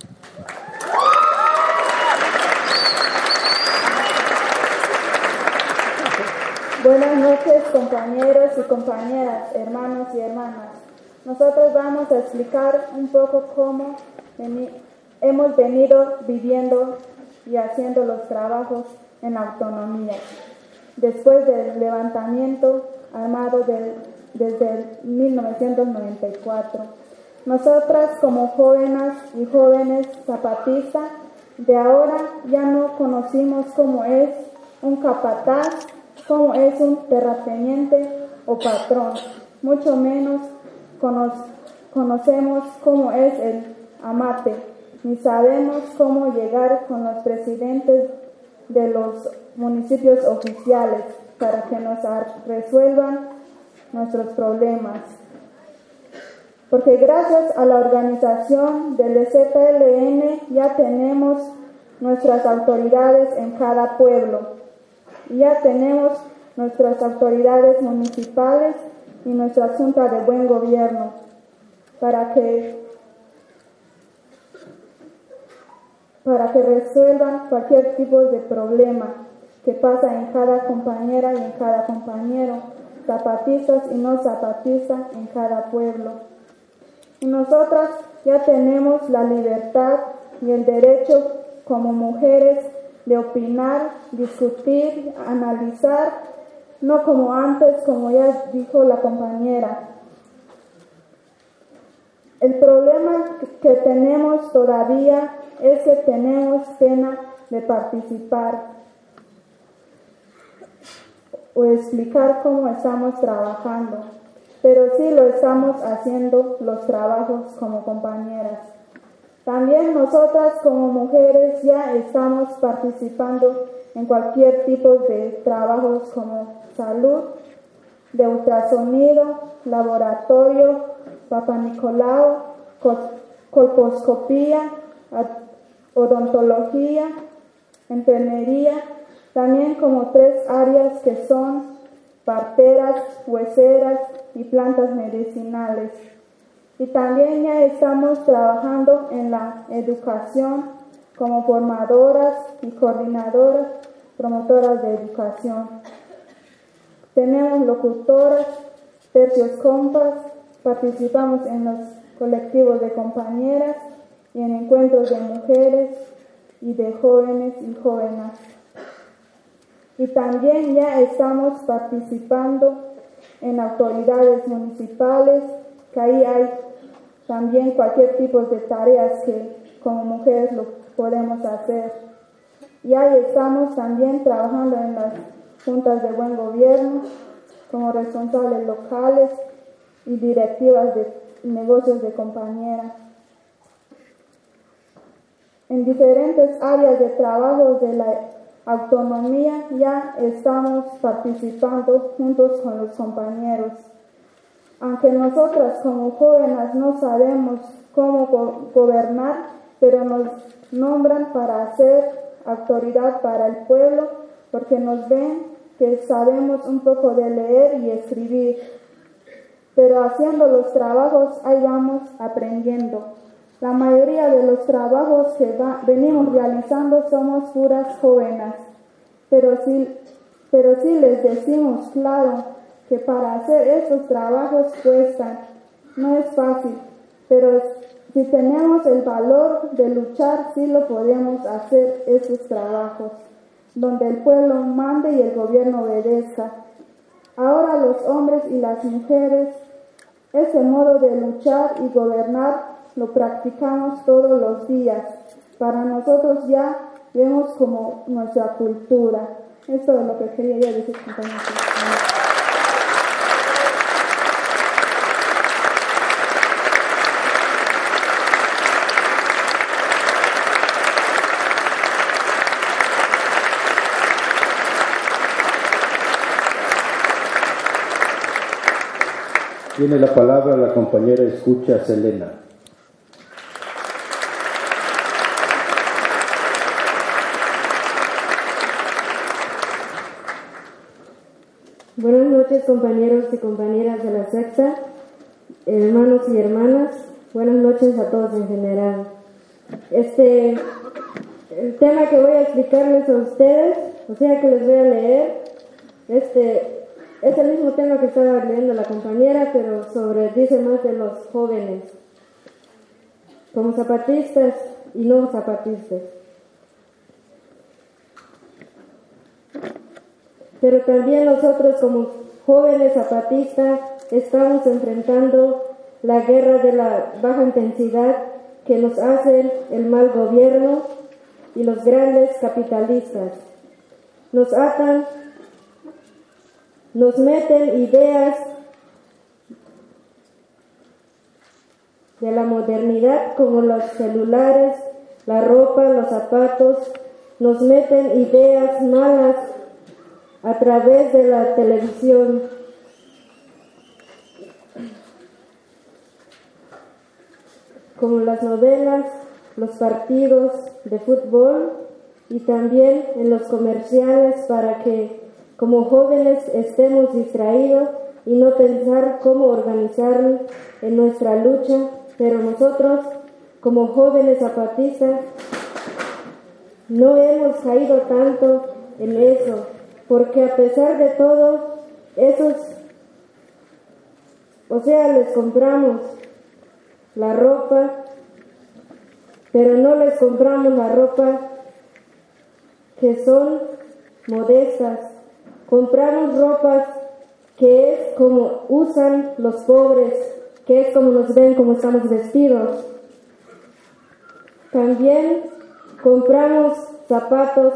Buenas noches, compañeros y compañeras, hermanos y hermanas. Nosotros vamos a explicar un poco cómo veni- hemos venido viviendo y haciendo los trabajos en autonomía después del levantamiento armado del desde mil novecientos noventa y cuatro. Nosotras como jóvenes y jóvenes zapatistas de ahora ya no conocimos cómo es un capataz, cómo es un terrateniente o patrón, mucho menos cono- conocemos cómo es el amate, ni sabemos cómo llegar con los presidentes de los municipios oficiales para que nos resuelvan nuestros problemas. Porque gracias a la organización del Z L N ya tenemos nuestras autoridades en cada pueblo. Ya tenemos nuestras autoridades municipales y nuestra Junta de Buen Gobierno para que para que resuelvan cualquier tipo de problema que pasa en cada compañera y en cada compañero, zapatistas y no zapatistas en cada pueblo. Y nosotras ya tenemos la libertad y el derecho como mujeres de opinar, discutir, analizar, no como antes, como ya dijo la compañera. El problema que tenemos todavía es que tenemos pena de participar o explicar cómo estamos trabajando, pero sí lo estamos haciendo los trabajos como compañeras. También nosotras como mujeres ya estamos participando en cualquier tipo de trabajos como salud, de ultrasonido, laboratorio, Papa Nicolau, colposcopía, odontología, enfermería, también como tres áreas que son parteras, hueseras y plantas medicinales. Y también ya estamos trabajando en la educación como formadoras y coordinadoras, promotoras de educación. Tenemos locutoras, tercios compas, participamos en los colectivos de compañeras y en encuentros de mujeres y de jóvenes y jóvenes. Y también ya estamos participando en autoridades municipales, que ahí hay también cualquier tipo de tareas que como mujeres lo podemos hacer. Y ahí estamos también trabajando en las juntas de buen gobierno, como responsables locales y directivas de negocios de compañeras. En diferentes áreas de trabajo de la autonomía ya estamos participando juntos con los compañeros. Aunque nosotras como jóvenes no sabemos cómo go- gobernar, pero nos nombran para ser autoridad para el pueblo, porque nos ven que sabemos un poco de leer y escribir. Pero haciendo los trabajos ahí vamos aprendiendo. La mayoría de los trabajos que va, venimos realizando somos puras jóvenes, pero sí, pero sí les decimos claro que para hacer estos trabajos cuestan, no es fácil, pero si tenemos el valor de luchar, sí lo podemos hacer estos trabajos, donde el pueblo mande y el gobierno obedezca. Ahora los hombres y las mujeres, ese modo de luchar y gobernar lo practicamos todos los días. Para nosotros ya vemos como nuestra cultura. Esto es lo que quería yo decir, compañeros. Tiene la palabra la compañera Escucha Selena. Buenas noches, compañeros y compañeras de la sexta, hermanos y hermanas. Buenas noches a todos en general. Este, el tema que voy a explicarles a ustedes, o sea que les voy a leer, este, es el mismo tema que estaba leyendo la compañera, pero sobre, dice más de los jóvenes, como zapatistas y no zapatistas. Pero también nosotros como jóvenes zapatistas estamos enfrentando la guerra de la baja intensidad que nos hace el mal gobierno y los grandes capitalistas. Nos atan, nos meten ideas de la modernidad como los celulares, la ropa, los zapatos, nos meten ideas malas a través de la televisión. Como las novelas, los partidos de fútbol y también en los comerciales para que como jóvenes estemos distraídos y no pensar cómo organizarnos en nuestra lucha, pero nosotros como jóvenes zapatistas no hemos caído tanto en eso, porque a pesar de todo, esos, o sea, les compramos la ropa, pero no les compramos la ropa que son modestas. Compramos ropas que es como usan los pobres, que es como nos ven, como estamos vestidos. También compramos zapatos,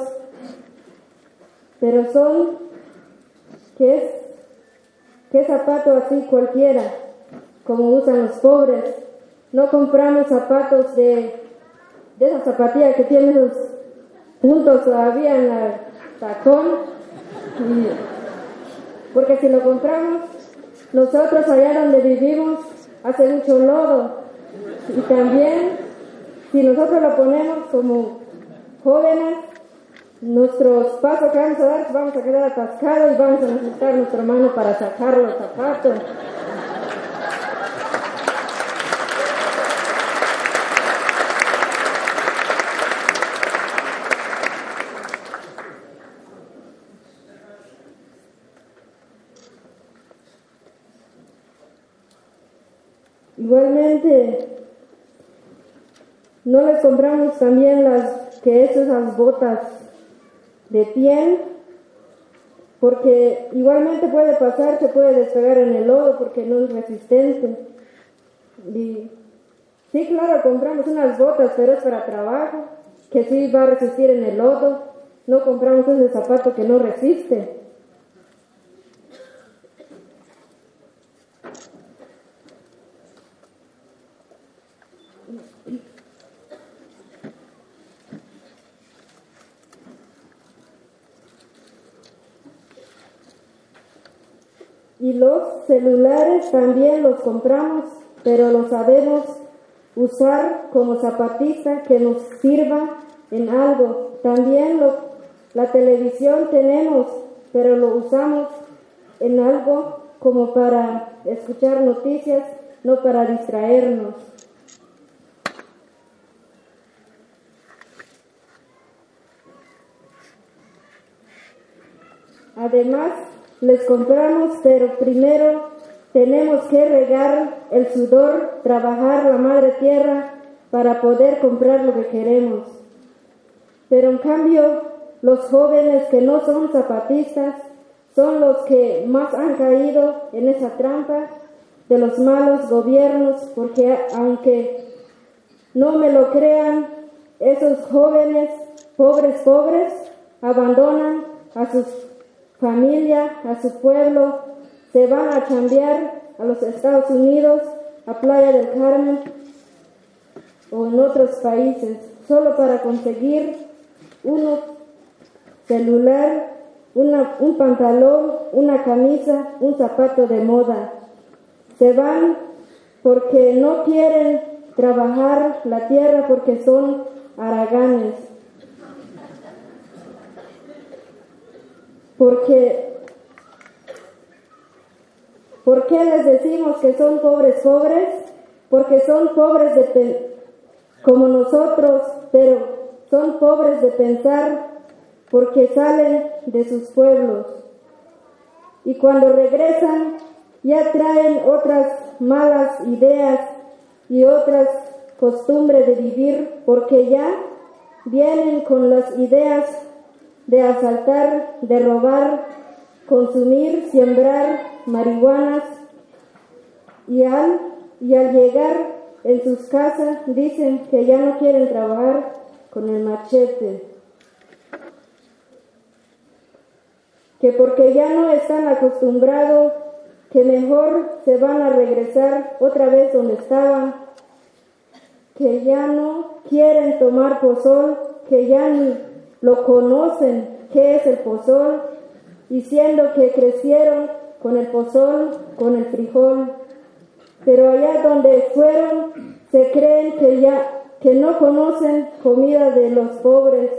pero son, ¿qué es? ¿Qué zapato así cualquiera, como usan los pobres? No compramos zapatos de, de esa zapatilla que tiene esos puntos todavía en el tacón, y, porque si lo compramos, nosotros allá donde vivimos hace mucho lodo, y también si nosotros lo ponemos como jóvenes, nuestros pasos que vamos a dar vamos a quedar atascados y vamos a necesitar nuestra mano para sacar los zapatos. Igualmente, no les compramos también las que es esas botas de piel, porque igualmente puede pasar, se puede despegar en el lodo porque no es resistente. Y sí, claro, compramos unas botas, pero es para trabajo, que sí va a resistir en el lodo. No compramos ese zapato que no resiste. Y los celulares también los compramos, pero los sabemos usar como zapatista que nos sirva en algo. También lo, la televisión tenemos, pero lo usamos en algo como para escuchar noticias, no para distraernos. Además, les compramos, pero primero tenemos que regar el sudor, trabajar la madre tierra para poder comprar lo que queremos. Pero en cambio, los jóvenes que no son zapatistas son los que más han caído en esa trampa de los malos gobiernos, porque aunque no me lo crean, esos jóvenes pobres, pobres, abandonan a sus familia, a su pueblo, se van a chambear a los Estados Unidos, a Playa del Carmen o en otros países, solo para conseguir un celular, una, un pantalón, una camisa, un zapato de moda. Se van porque no quieren trabajar la tierra porque son haraganes. Porque, ¿por qué les decimos que son pobres pobres? Porque son pobres de, como nosotros, pero son pobres de pensar porque salen de sus pueblos. Y cuando regresan ya traen otras malas ideas y otras costumbres de vivir, porque ya vienen con las ideas de asaltar, de robar, consumir, sembrar marihuanas, y al, y al llegar en sus casas dicen que ya no quieren trabajar con el machete, que porque ya no están acostumbrados, que mejor se van a regresar otra vez donde estaban, que ya no quieren tomar pozol, que ya ni lo conocen, qué es el pozol, diciendo que crecieron con el pozol, con el frijol, pero allá donde fueron se creen que ya que no conocen comida de los pobres.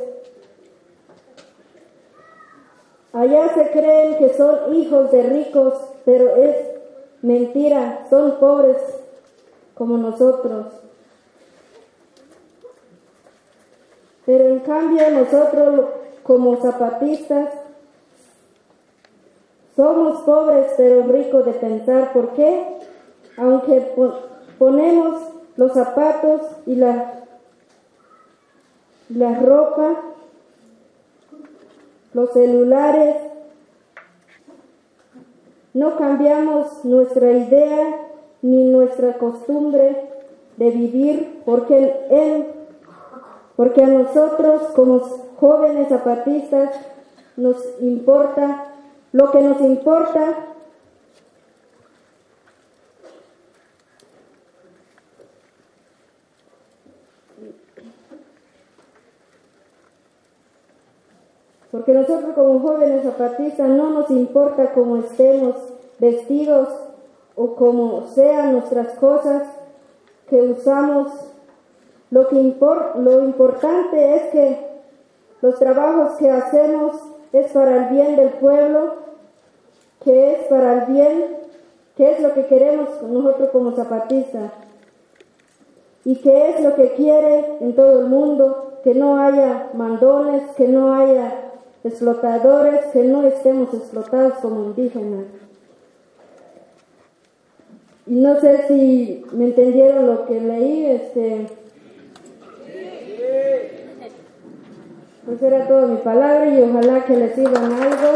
Allá se creen que son hijos de ricos, pero es mentira, son pobres como nosotros. Pero en cambio nosotros como zapatistas somos pobres pero ricos de pensar. ¿Por qué? Aunque ponemos los zapatos y la, la ropa, los celulares, no cambiamos nuestra idea ni nuestra costumbre de vivir, porque él, porque a nosotros como jóvenes zapatistas nos importa, lo que nos importa porque nosotros como jóvenes zapatistas no nos importa cómo estemos vestidos o cómo sean nuestras cosas que usamos. Lo que impor- lo importante es que los trabajos que hacemos es para el bien del pueblo, que es para el bien, que es lo que queremos nosotros como zapatistas y que es lo que quiere en todo el mundo, que no haya mandones, que no haya explotadores, que no estemos explotados como indígenas. Y no sé si me entendieron lo que leí, este, pues era toda mi palabra y ojalá que les sirvan algo.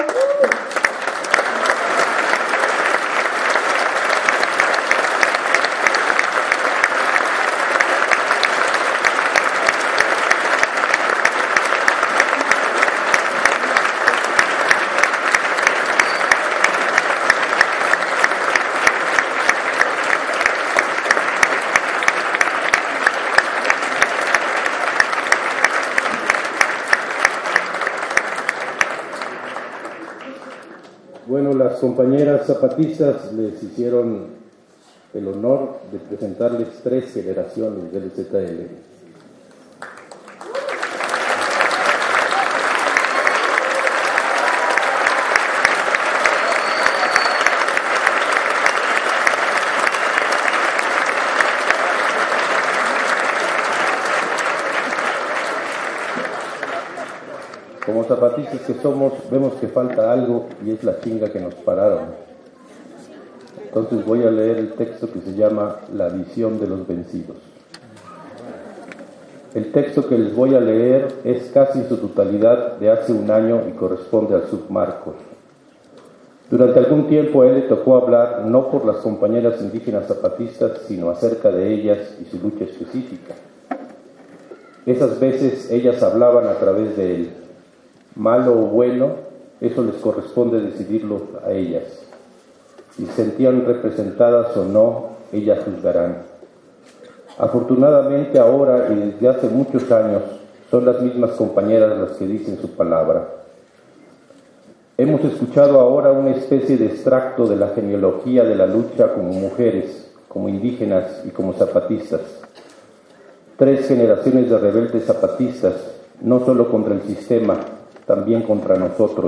Bueno, las compañeras zapatistas les hicieron el honor de presentarles tres generaciones del Z L N. Como zapatistas que somos, vemos que falta algo y es la chinga que nos pararon. Entonces voy a leer el texto que se llama La visión de los vencidos. El texto que les voy a leer es casi en su totalidad de hace un año y corresponde al submarcos. Durante algún tiempo a él le tocó hablar no por las compañeras indígenas zapatistas, sino acerca de ellas y su lucha específica. Esas veces ellas hablaban a través de él. Malo o bueno, eso les corresponde decidirlo a ellas. Si se sentían representadas o no, ellas juzgarán. Afortunadamente ahora y desde hace muchos años son las mismas compañeras las que dicen su palabra. Hemos escuchado ahora una especie de extracto de la genealogía de la lucha como mujeres, como indígenas y como zapatistas. Tres generaciones de rebeldes zapatistas, no solo contra el sistema, también contra nosotros.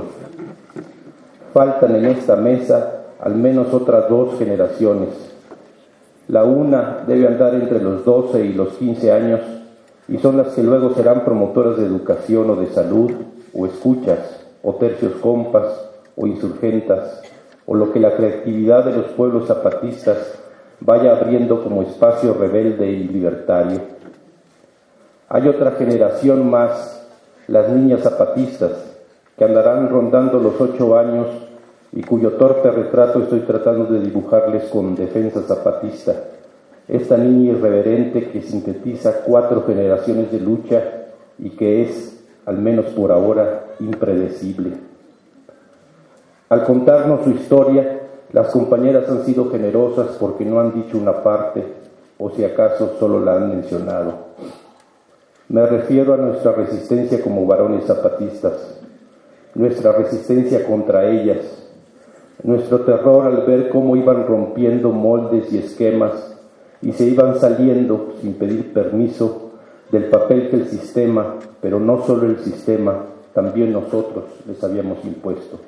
Faltan en esta mesa al menos otras dos generaciones. La una debe andar entre los doce y los quince años y son las que luego serán promotoras de educación o de salud, o escuchas, o tercios compas, o insurgentas, o lo que la creatividad de los pueblos zapatistas vaya abriendo como espacio rebelde y libertario. Hay otra generación más, las niñas zapatistas, que andarán rondando los ocho años y cuyo torpe retrato estoy tratando de dibujarles con defensa zapatista. Esta niña irreverente que sintetiza cuatro generaciones de lucha y que es, al menos por ahora, impredecible. Al contarnos su historia, las compañeras han sido generosas porque no han dicho una parte, o si acaso solo la han mencionado. Me refiero a nuestra resistencia como varones zapatistas, nuestra resistencia contra ellas, nuestro terror al ver cómo iban rompiendo moldes y esquemas y se iban saliendo sin pedir permiso del papel que el sistema, pero no solo el sistema, también nosotros les habíamos impuesto.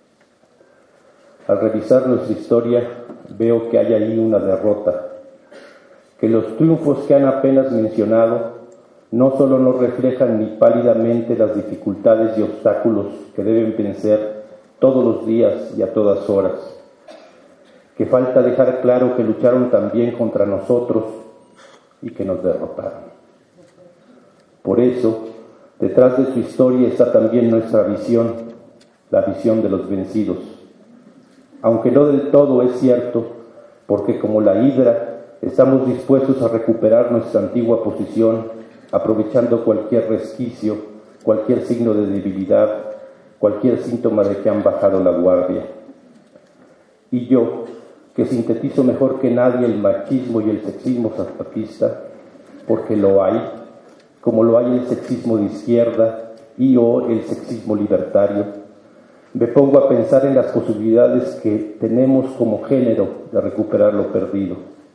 Al revisar nuestra historia veo que hay ahí una derrota, que los triunfos que han apenas mencionado no solo no reflejan ni pálidamente las dificultades y obstáculos que deben vencer todos los días y a todas horas, que falta dejar claro que lucharon también contra nosotros y que nos derrotaron. Por eso, detrás de su historia está también nuestra visión, la visión de los vencidos. Aunque no del todo es cierto, porque como la hidra, estamos dispuestos a recuperar nuestra antigua posición, aprovechando cualquier resquicio, cualquier signo de debilidad, cualquier síntoma de que han bajado la guardia. Y yo, que sintetizo mejor que nadie el machismo y el sexismo zapatista, porque lo hay, como lo hay el sexismo de izquierda y o el sexismo libertario, me pongo a pensar en las posibilidades que tenemos como género de recuperar lo perdido.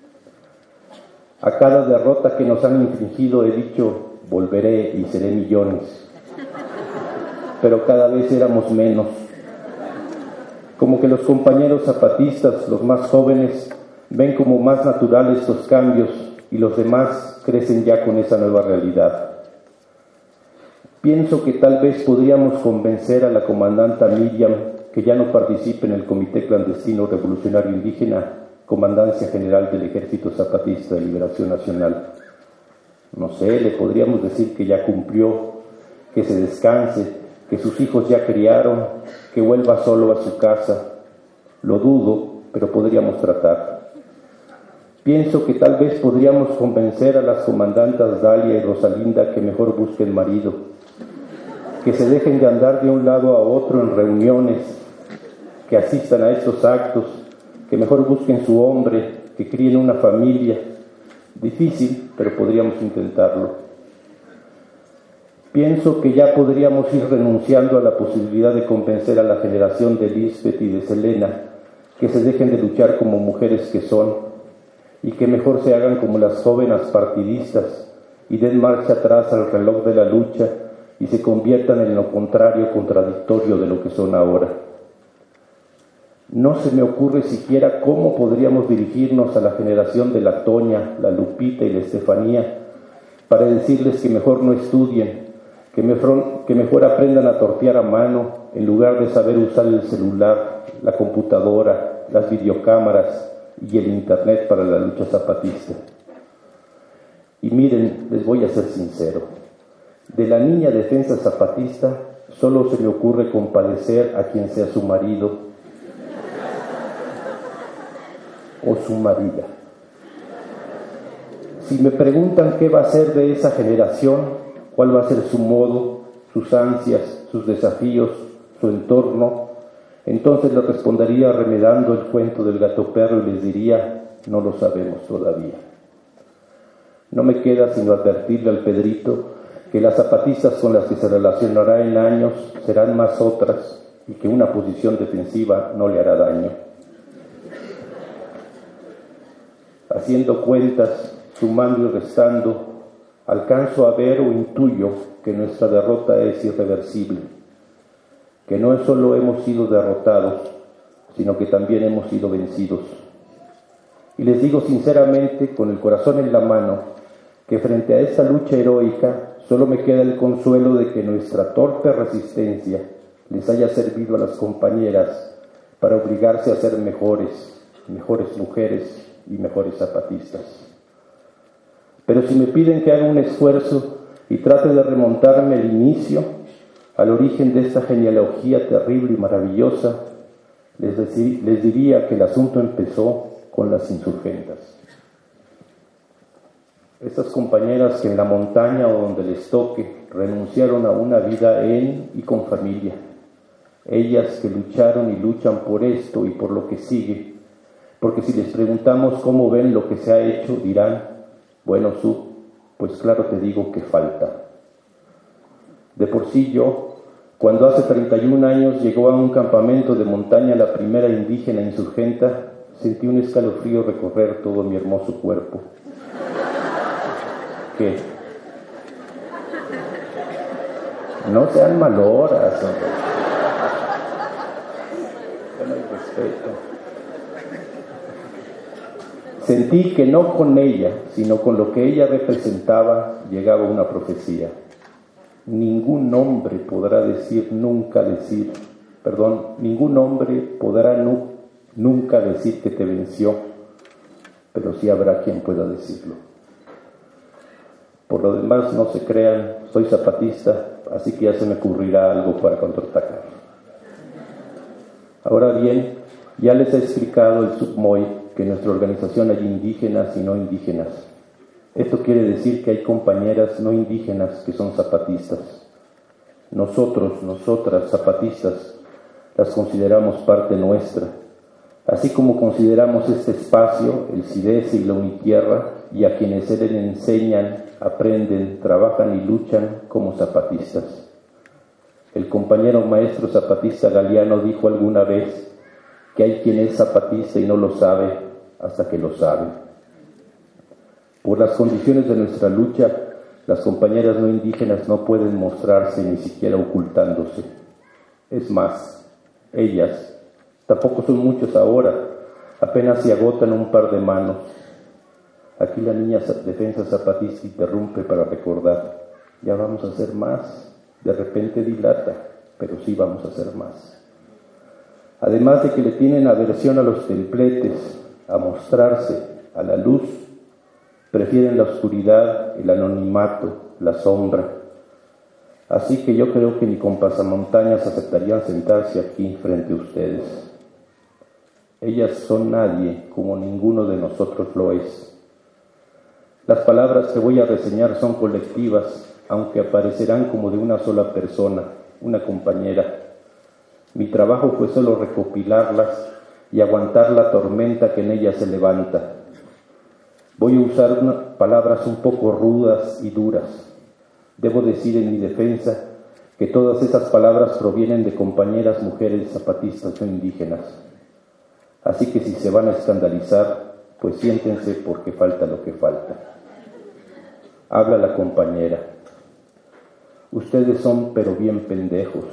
A cada derrota que nos han infligido he dicho, volveré y seré millones, pero cada vez éramos menos. Como que los compañeros zapatistas, los más jóvenes, ven como más naturales estos cambios y los demás crecen ya con esa nueva realidad. Pienso que tal vez podríamos convencer a la comandanta Miriam que ya no participe en el Comité Clandestino Revolucionario Indígena, Comandancia General del Ejército Zapatista de Liberación Nacional. No sé, le podríamos decir que ya cumplió, que se descanse, que sus hijos ya criaron, que vuelva solo a su casa. Lo dudo, pero podríamos tratar. Pienso que tal vez podríamos convencer a las comandantas Dalia y Rosalinda que mejor busquen marido, que se dejen de andar de un lado a otro en reuniones, que asistan a estos actos, que mejor busquen su hombre, que críen una familia. Difícil, pero podríamos intentarlo. Pienso que ya podríamos ir renunciando a la posibilidad de convencer a la generación de Lisbeth y de Selena que se dejen de luchar como mujeres que son y que mejor se hagan como las jóvenes partidistas y den marcha atrás al reloj de la lucha y se conviertan en lo contrario, contradictorio de lo que son ahora. No se me ocurre siquiera cómo podríamos dirigirnos a la generación de la Toña, la Lupita y la Estefanía para decirles que mejor no estudien, que mejor, que mejor aprendan a tortear a mano en lugar de saber usar el celular, la computadora, las videocámaras y el internet para la lucha zapatista. Y miren, les voy a ser sincero, de la niña defensa zapatista solo se me ocurre compadecer a quien sea su marido o su marida. Si me preguntan qué va a ser de esa generación, cuál va a ser su modo, sus ansias, sus desafíos, su entorno, entonces le respondería remedando el cuento del gato perro y les diría, no lo sabemos todavía. No me queda sino advertirle al Pedrito que las zapatistas con las que se relacionará en años serán más otras y que una posición defensiva no le hará daño. Haciendo cuentas, sumando y restando, alcanzo a ver o intuyo que nuestra derrota es irreversible, que no solo hemos sido derrotados, sino que también hemos sido vencidos. Y les digo sinceramente, con el corazón en la mano, que frente a esta lucha heroica solo me queda el consuelo de que nuestra torpe resistencia les haya servido a las compañeras para obligarse a ser mejores, mejores mujeres y mejores zapatistas. Pero si me piden que haga un esfuerzo y trate de remontarme al inicio, al origen de esta genealogía terrible y maravillosa, les, decí, les diría que el asunto empezó con las insurgentas. Estas compañeras que en la montaña o donde les toque renunciaron a una vida en y con familia. Ellas que lucharon y luchan por esto y por lo que sigue, porque si les preguntamos cómo ven lo que se ha hecho, dirán, bueno, Su, pues claro te digo que falta. De por sí yo, cuando hace treinta y un años llegó a un campamento de montaña la primera indígena insurgenta, sentí un escalofrío recorrer todo mi hermoso cuerpo. ¿Qué? No sean maloras, hombre. No hay respeto. Sentí que no con ella, sino con lo que ella representaba, llegaba una profecía. Ningún hombre podrá decir, nunca decir, perdón, ningún hombre podrá nu, nunca decir que te venció, pero sí habrá quien pueda decirlo. Por lo demás, no se crean, soy zapatista, así que ya se me ocurrirá algo para contraatacar. Ahora bien, ya les he explicado el SUBMOI que en nuestra organización hay indígenas y no indígenas. Esto quiere decir que hay compañeras no indígenas que son zapatistas. Nosotros, nosotras, zapatistas, las consideramos parte nuestra, así como consideramos este espacio, el CIDESE y la Unitierra, y a quienes se les enseñan, aprenden, trabajan y luchan como zapatistas. El compañero maestro zapatista Galeano dijo alguna vez que hay quien es zapatista y no lo sabe hasta que lo sabe. Por las condiciones de nuestra lucha, las compañeras no indígenas no pueden mostrarse ni siquiera ocultándose. Es más, ellas, tampoco son muchos ahora, apenas se agotan un par de manos. Aquí la niña defensa zapatista interrumpe para recordar, ya vamos a hacer más. De repente dilata, pero sí vamos a hacer más. Además de que le tienen aversión a los templetes, a mostrarse, a la luz, prefieren la oscuridad, el anonimato, la sombra. Así que yo creo que ni con pasamontañas aceptarían sentarse aquí frente a ustedes. Ellas son nadie, como ninguno de nosotros lo es. Las palabras que voy a reseñar son colectivas, aunque aparecerán como de una sola persona, una compañera. Mi trabajo fue solo recopilarlas y aguantar la tormenta que en ellas se levanta. Voy a usar unas palabras un poco rudas y duras. Debo decir en mi defensa que todas esas palabras provienen de compañeras mujeres zapatistas o indígenas. Así que si se van a escandalizar, pues siéntense porque falta lo que falta. Habla la compañera. Ustedes son pero bien pendejos.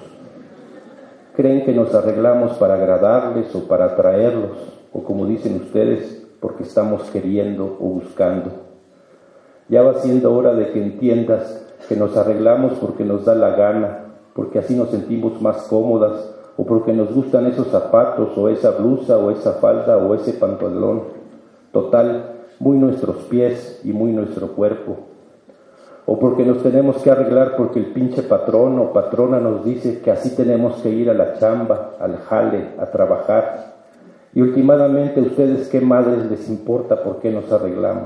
Creen que nos arreglamos para agradarles o para atraerlos, o como dicen ustedes, porque estamos queriendo o buscando. Ya va siendo hora de que entiendas que nos arreglamos porque nos da la gana, porque así nos sentimos más cómodas, o porque nos gustan esos zapatos, o esa blusa, o esa falda, o ese pantalón. Total, muy nuestros pies y muy nuestro cuerpo. O porque nos tenemos que arreglar porque el pinche patrón o patrona nos dice que así tenemos que ir a la chamba, al jale, a trabajar. Y últimamente, ¿ustedes qué madres les importa por qué nos arreglamos?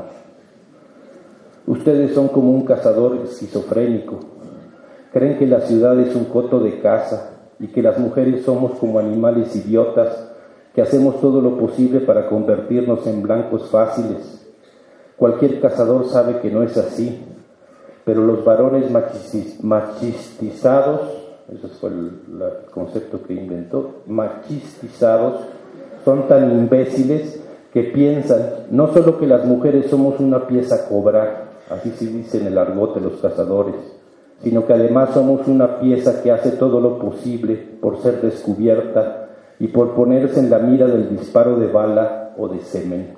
Ustedes son como un cazador esquizofrénico. Creen que la ciudad es un coto de caza y que las mujeres somos como animales idiotas que hacemos todo lo posible para convertirnos en blancos fáciles. Cualquier cazador sabe que no es así. Pero los varones machistizados, ese fue el, el concepto que inventó, machistizados, son tan imbéciles que piensan no solo que las mujeres somos una pieza a cobrar, así se dice en el argot de los cazadores, sino que además somos una pieza que hace todo lo posible por ser descubierta y por ponerse en la mira del disparo de bala o de semen.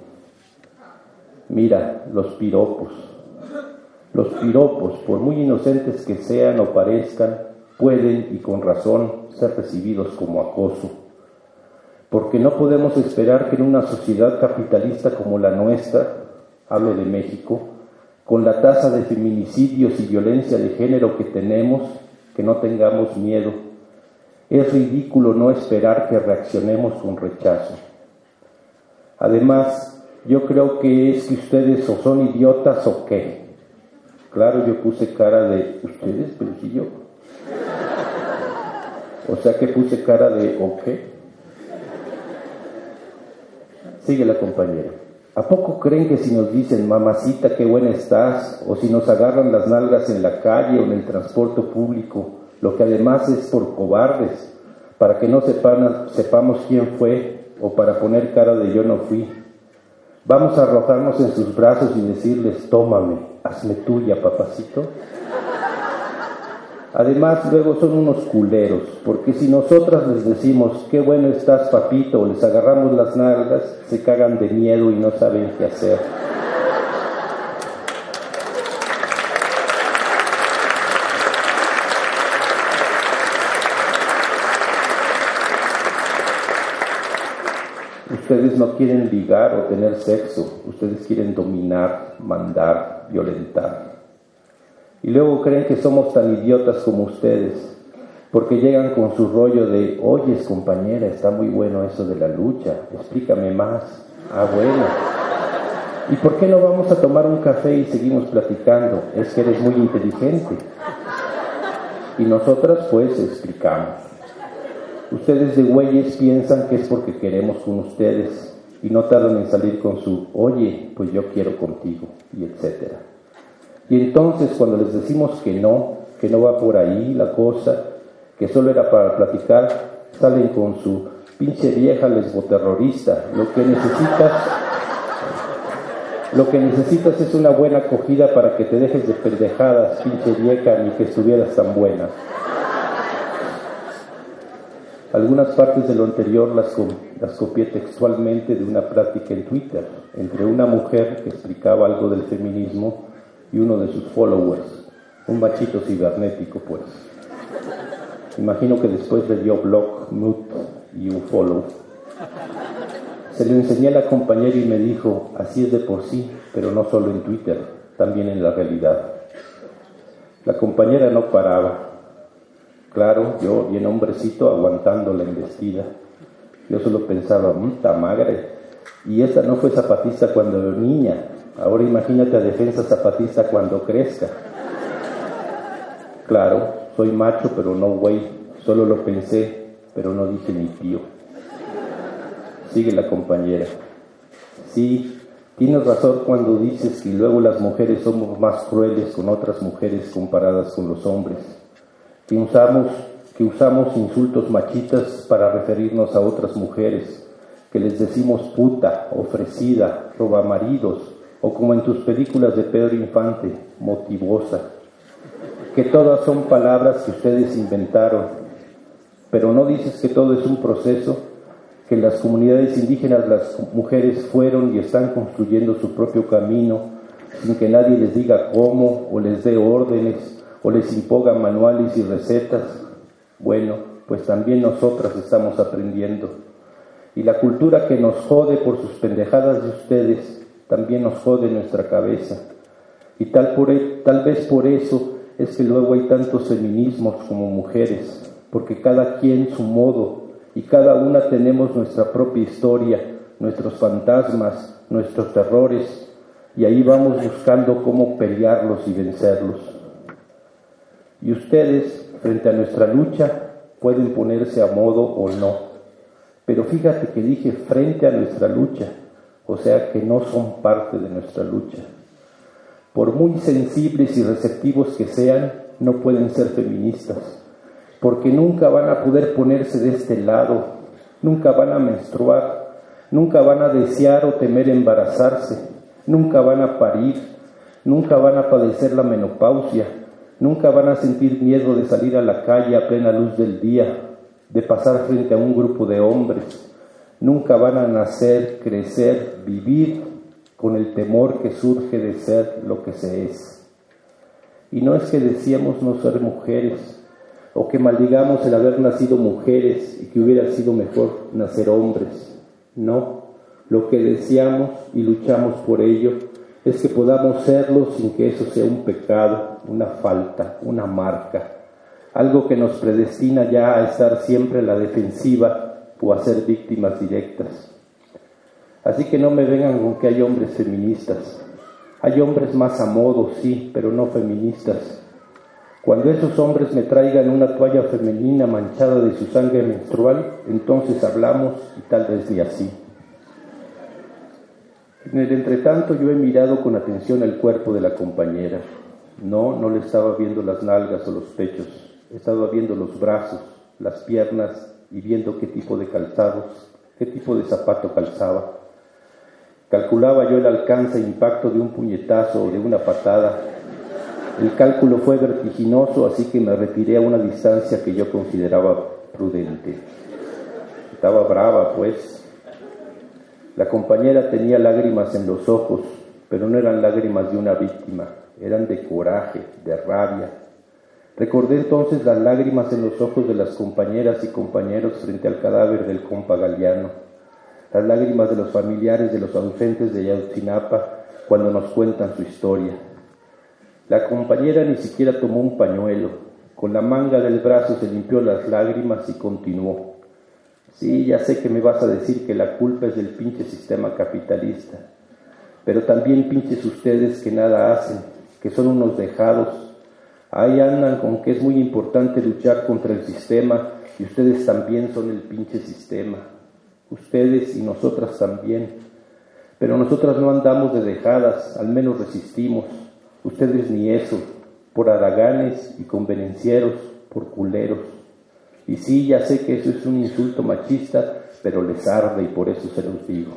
Mira, los piropos. Los piropos, por muy inocentes que sean o parezcan, pueden, y con razón, ser recibidos como acoso. Porque no podemos esperar que en una sociedad capitalista como la nuestra, hablo de México, con la tasa de feminicidios y violencia de género que tenemos, que no tengamos miedo. Es ridículo no esperar que reaccionemos con rechazo. Además, yo creo que es que ustedes o son idiotas o qué. Claro, yo puse cara de ustedes, pero sí yo. O sea que puse cara de ¿o qué? Sigue la compañera. ¿A poco creen que si nos dicen mamacita qué buena estás, o si nos agarran las nalgas en la calle o en el transporte público, lo que además es por cobardes, para que no sepan, sepamos quién fue, o para poner cara de yo no fui, vamos a arrojarnos en sus brazos y decirles tómame, hazme tuya, papacito? Además, luego son unos culeros, porque si nosotras les decimos, qué bueno estás, papito, o les agarramos las nalgas, se cagan de miedo y no saben qué hacer. Ustedes no quieren ligar o tener sexo, ustedes quieren dominar, mandar, violentar. Y luego creen que somos tan idiotas como ustedes, porque llegan con su rollo de, oyes compañera, está muy bueno eso de la lucha, explícame más. Ah, bueno. ¿Y por qué no vamos a tomar un café y seguimos platicando? Es que eres muy inteligente. Y nosotras pues explicamos. Ustedes de güeyes piensan que es porque queremos con ustedes y no tardan en salir con su, oye, pues yo quiero contigo, y etcétera. Y entonces cuando les decimos que no, que no va por ahí la cosa, que solo era para platicar, salen con su pinche vieja lesboterrorista. Lo que necesitas, lo que necesitas es una buena acogida para que te dejes de pendejadas, pinche vieja, ni que estuvieras tan buena. Algunas partes de lo anterior las, las copié textualmente de una plática en Twitter entre una mujer que explicaba algo del feminismo y uno de sus followers, un machito cibernético pues. Imagino que después le dio block, mute y un follow. Se lo enseñé a la compañera y me dijo, así es de por sí, pero no solo en Twitter, también en la realidad. La compañera no paraba. Claro, yo bien hombrecito aguantando la embestida. Yo solo pensaba, puta madre, y esta no fue zapatista cuando era niña, ahora imagínate a defensa zapatista cuando crezca. Claro, soy macho pero no güey, solo lo pensé, pero no dije ni tío. Sigue la compañera. Sí, tienes razón cuando dices que luego las mujeres somos más crueles con otras mujeres comparadas con los hombres. Que usamos, que usamos insultos machistas para referirnos a otras mujeres, que les decimos puta, ofrecida, robamaridos, o como en tus películas de Pedro Infante, motivosa, que todas son palabras que ustedes inventaron, pero no dices que todo es un proceso, que en las comunidades indígenas las mujeres fueron y están construyendo su propio camino, sin que nadie les diga cómo, o les dé órdenes, o les imponga manuales y recetas. Bueno, pues también nosotras estamos aprendiendo. Y la cultura que nos jode por sus pendejadas de ustedes, también nos jode nuestra cabeza. Y tal, por, tal vez por eso es que luego hay tantos feminismos como mujeres, porque cada quien su modo, y cada una tenemos nuestra propia historia, nuestros fantasmas, nuestros terrores, y ahí vamos buscando cómo pelearlos y vencerlos. Y ustedes, frente a nuestra lucha, pueden ponerse a modo o no. Pero fíjate que dije frente a nuestra lucha, o sea que no son parte de nuestra lucha. Por muy sensibles y receptivos que sean, no pueden ser feministas, porque nunca van a poder ponerse de este lado, nunca van a menstruar, nunca van a desear o temer embarazarse, nunca van a parir, nunca van a padecer la menopausia, nunca van a sentir miedo de salir a la calle a plena luz del día, de pasar frente a un grupo de hombres. Nunca van a nacer, crecer, vivir con el temor que surge de ser lo que se es. Y no es que decíamos no ser mujeres, o que maldigamos el haber nacido mujeres y que hubiera sido mejor nacer hombres. No, lo que deseamos y luchamos por ello es que podamos serlo sin que eso sea un pecado, una falta, una marca, algo que nos predestina ya a estar siempre a la defensiva o a ser víctimas directas. Así que no me vengan con que hay hombres feministas. Hay hombres más a modo, sí, pero no feministas. Cuando esos hombres me traigan una toalla femenina manchada de su sangre menstrual, entonces hablamos y tal vez ni así. En el entretanto yo he mirado con atención el cuerpo de la compañera. No, no le estaba viendo las nalgas o los pechos, estaba viendo los brazos, las piernas y viendo qué tipo de calzados, qué tipo de zapato calzaba. Calculaba yo el alcance e impacto de un puñetazo o de una patada El cálculo fue vertiginoso, así que me retiré a una distancia que yo consideraba prudente. Estaba brava, pues. La compañera tenía lágrimas en los ojos, pero no eran lágrimas de una víctima, eran de coraje, de rabia. Recordé entonces las lágrimas en los ojos de las compañeras y compañeros frente al cadáver del compa Galeano, las lágrimas de los familiares de los ausentes de Ayotzinapa cuando nos cuentan su historia. La compañera ni siquiera tomó un pañuelo, con la manga del brazo se limpió las lágrimas y continuó. Sí, ya sé que me vas a decir que la culpa es del pinche sistema capitalista, pero también pinches ustedes que nada hacen, que son unos dejados. Ahí andan con que es muy importante luchar contra el sistema y ustedes también son el pinche sistema. Ustedes y nosotras también. Pero nosotras no andamos de dejadas, al menos resistimos. Ustedes ni eso, por haraganes y convenencieros, por culeros. Y sí, ya sé que eso es un insulto machista, pero les arde y por eso se los digo.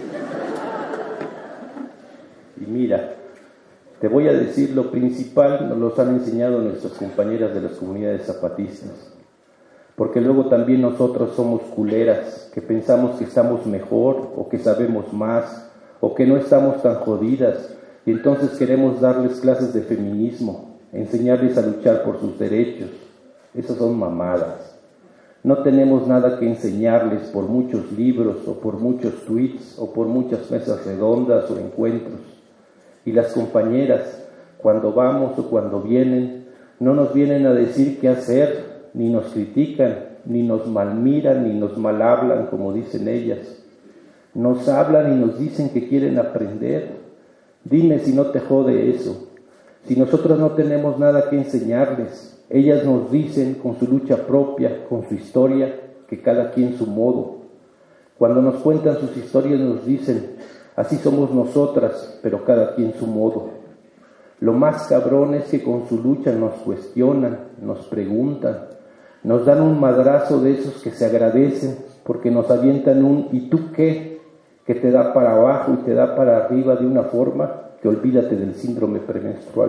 Y mira, te voy a decir lo principal, nos lo han enseñado nuestras compañeras de las comunidades zapatistas. Porque luego también nosotros somos culeras, que pensamos que estamos mejor, o que sabemos más, o que no estamos tan jodidas, y entonces queremos darles clases de feminismo, enseñarles a luchar por sus derechos. Esas son mamadas. No tenemos nada que enseñarles por muchos libros, o por muchos tweets, o por muchas mesas redondas o encuentros. Y las compañeras, cuando vamos o cuando vienen, no nos vienen a decir qué hacer, ni nos critican, ni nos malmiran, ni nos malhablan, como dicen ellas. Nos hablan y nos dicen que quieren aprender. Dime si no te jode eso. Si nosotros no tenemos nada que enseñarles, ellas nos dicen con su lucha propia, con su historia, que cada quien su modo. Cuando nos cuentan sus historias nos dicen, así somos nosotras, pero cada quien su modo. Lo más cabrón es que con su lucha nos cuestionan, nos preguntan, nos dan un madrazo de esos que se agradecen, porque nos avientan un ¿y tú qué? Que te da para abajo y te da para arriba de una forma que olvídate del síndrome premenstrual.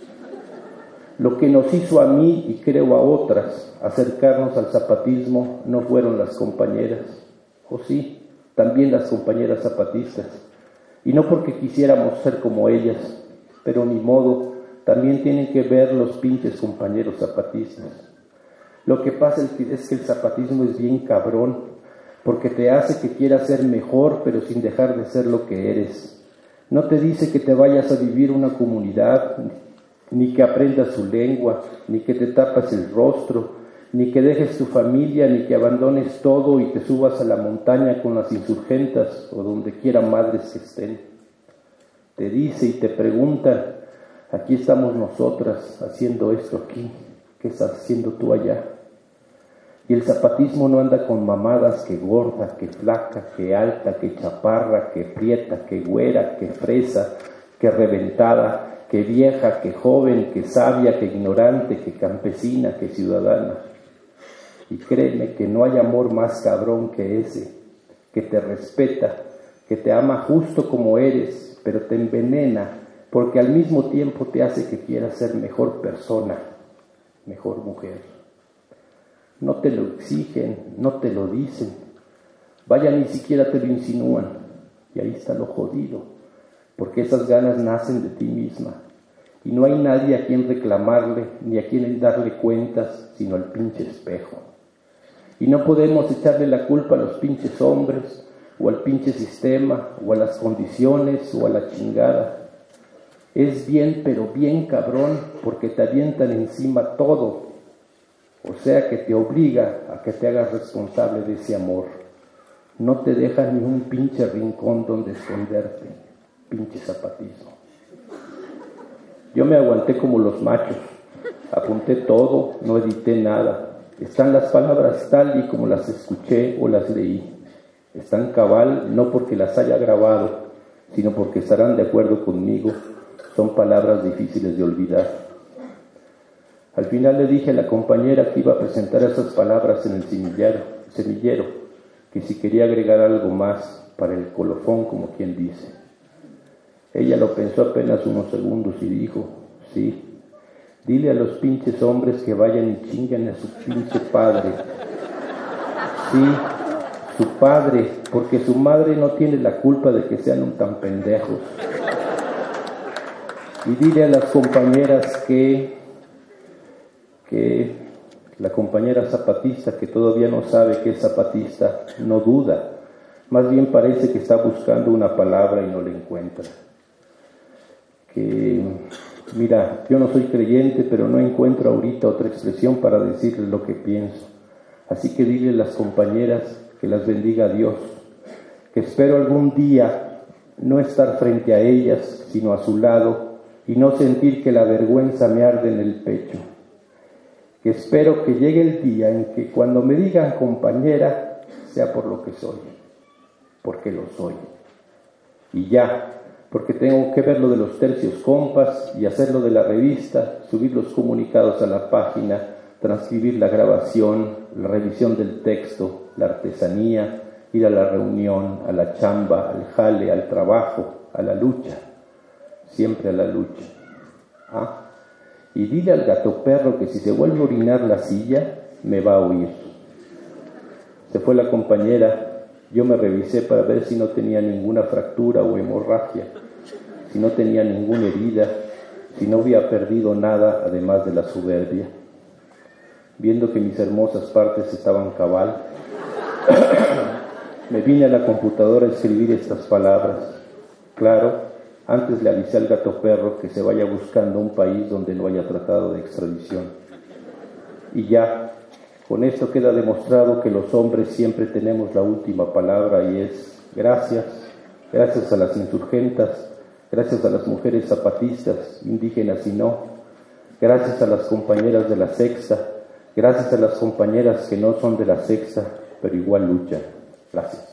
Lo que nos hizo a mí y creo a otras acercarnos al zapatismo no fueron las compañeras, o sí, también las compañeras zapatistas, y no porque quisiéramos ser como ellas, pero ni modo, también tienen que ver los pinches compañeros zapatistas. Lo que pasa es que el zapatismo es bien cabrón, porque te hace que quieras ser mejor, pero sin dejar de ser lo que eres. No te dice que te vayas a vivir una comunidad, ni que aprendas su lengua, ni que te tapas el rostro, ni que dejes tu familia, ni que abandones todo y te subas a la montaña con las insurgentas o donde quiera madres que estén. Te dice y te pregunta, aquí estamos nosotras haciendo esto aquí, ¿qué estás haciendo tú allá? Y el zapatismo no anda con mamadas que gorda, que flaca, que alta, que chaparra, que prieta, que güera, que fresa, que reventada, que vieja, que joven, que sabia, que ignorante, que campesina, que ciudadana. Y créeme que no hay amor más cabrón que ese, que te respeta, que te ama justo como eres, pero te envenena, porque al mismo tiempo te hace que quieras ser mejor persona, mejor mujer. No te lo exigen, no te lo dicen, vaya, ni siquiera te lo insinúan, y ahí está lo jodido, porque esas ganas nacen de ti misma, y no hay nadie a quien reclamarle, ni a quien darle cuentas, sino al pinche espejo. Y no podemos echarle la culpa a los pinches hombres, o al pinche sistema, o a las condiciones, o a la chingada. Es bien, pero bien cabrón, porque te avientan encima todo, o sea que te obliga a que te hagas responsable de ese amor. No te deja ni un pinche rincón donde esconderte, pinche zapatismo. Yo me aguanté como los machos, apunté todo, no edité nada. Están las palabras tal y como las escuché o las leí. Están cabal no porque las haya grabado, sino porque estarán de acuerdo conmigo. Son palabras difíciles de olvidar. Al final le dije a la compañera que iba a presentar esas palabras en el semillero, semillero, que si quería agregar algo más para el colofón, como quien dice. Ella lo pensó apenas unos segundos y dijo, sí, Dile a los pinches hombres que vayan y chinguen a su pinche padre. Sí, su padre, porque su madre no tiene la culpa de que sean un tan pendejos. Y dile a las compañeras que, que la compañera zapatista, que todavía no sabe que es zapatista, no duda. Más bien parece que está buscando una palabra y no la encuentra. Que, mira, yo no soy creyente, pero no encuentro ahorita otra expresión para decirles lo que pienso. Así que dile a las compañeras que las bendiga Dios, que espero algún día no estar frente a ellas, sino a su lado, y no sentir que la vergüenza me arde en el pecho. Que espero que llegue el día en que cuando me digan compañera, sea por lo que soy, porque lo soy. Y ya, porque tengo que ver lo de los tercios compas y hacer lo de la revista, subir los comunicados a la página, transcribir la grabación, la revisión del texto, la artesanía, ir a la reunión, a la chamba, al jale, al trabajo, a la lucha, siempre a la lucha. ¿Ah? Y dile al gato perro que si se vuelve a orinar la silla, me va a oír. Se fue la compañera, yo me revisé para ver si no tenía ninguna fractura o hemorragia, si no tenía ninguna herida, si no había perdido nada además de la soberbia. Viendo que mis hermosas partes estaban cabal, me vine a la computadora a escribir estas palabras. Claro, antes le avisé al gato perro que se vaya buscando un país donde no haya tratado de extradición. Y ya, con esto queda demostrado que los hombres siempre tenemos la última palabra y es gracias, gracias a las insurgentas, gracias a las mujeres zapatistas, indígenas y no, gracias a las compañeras de la sexta, gracias a las compañeras que no son de la sexta, pero igual luchan. Gracias.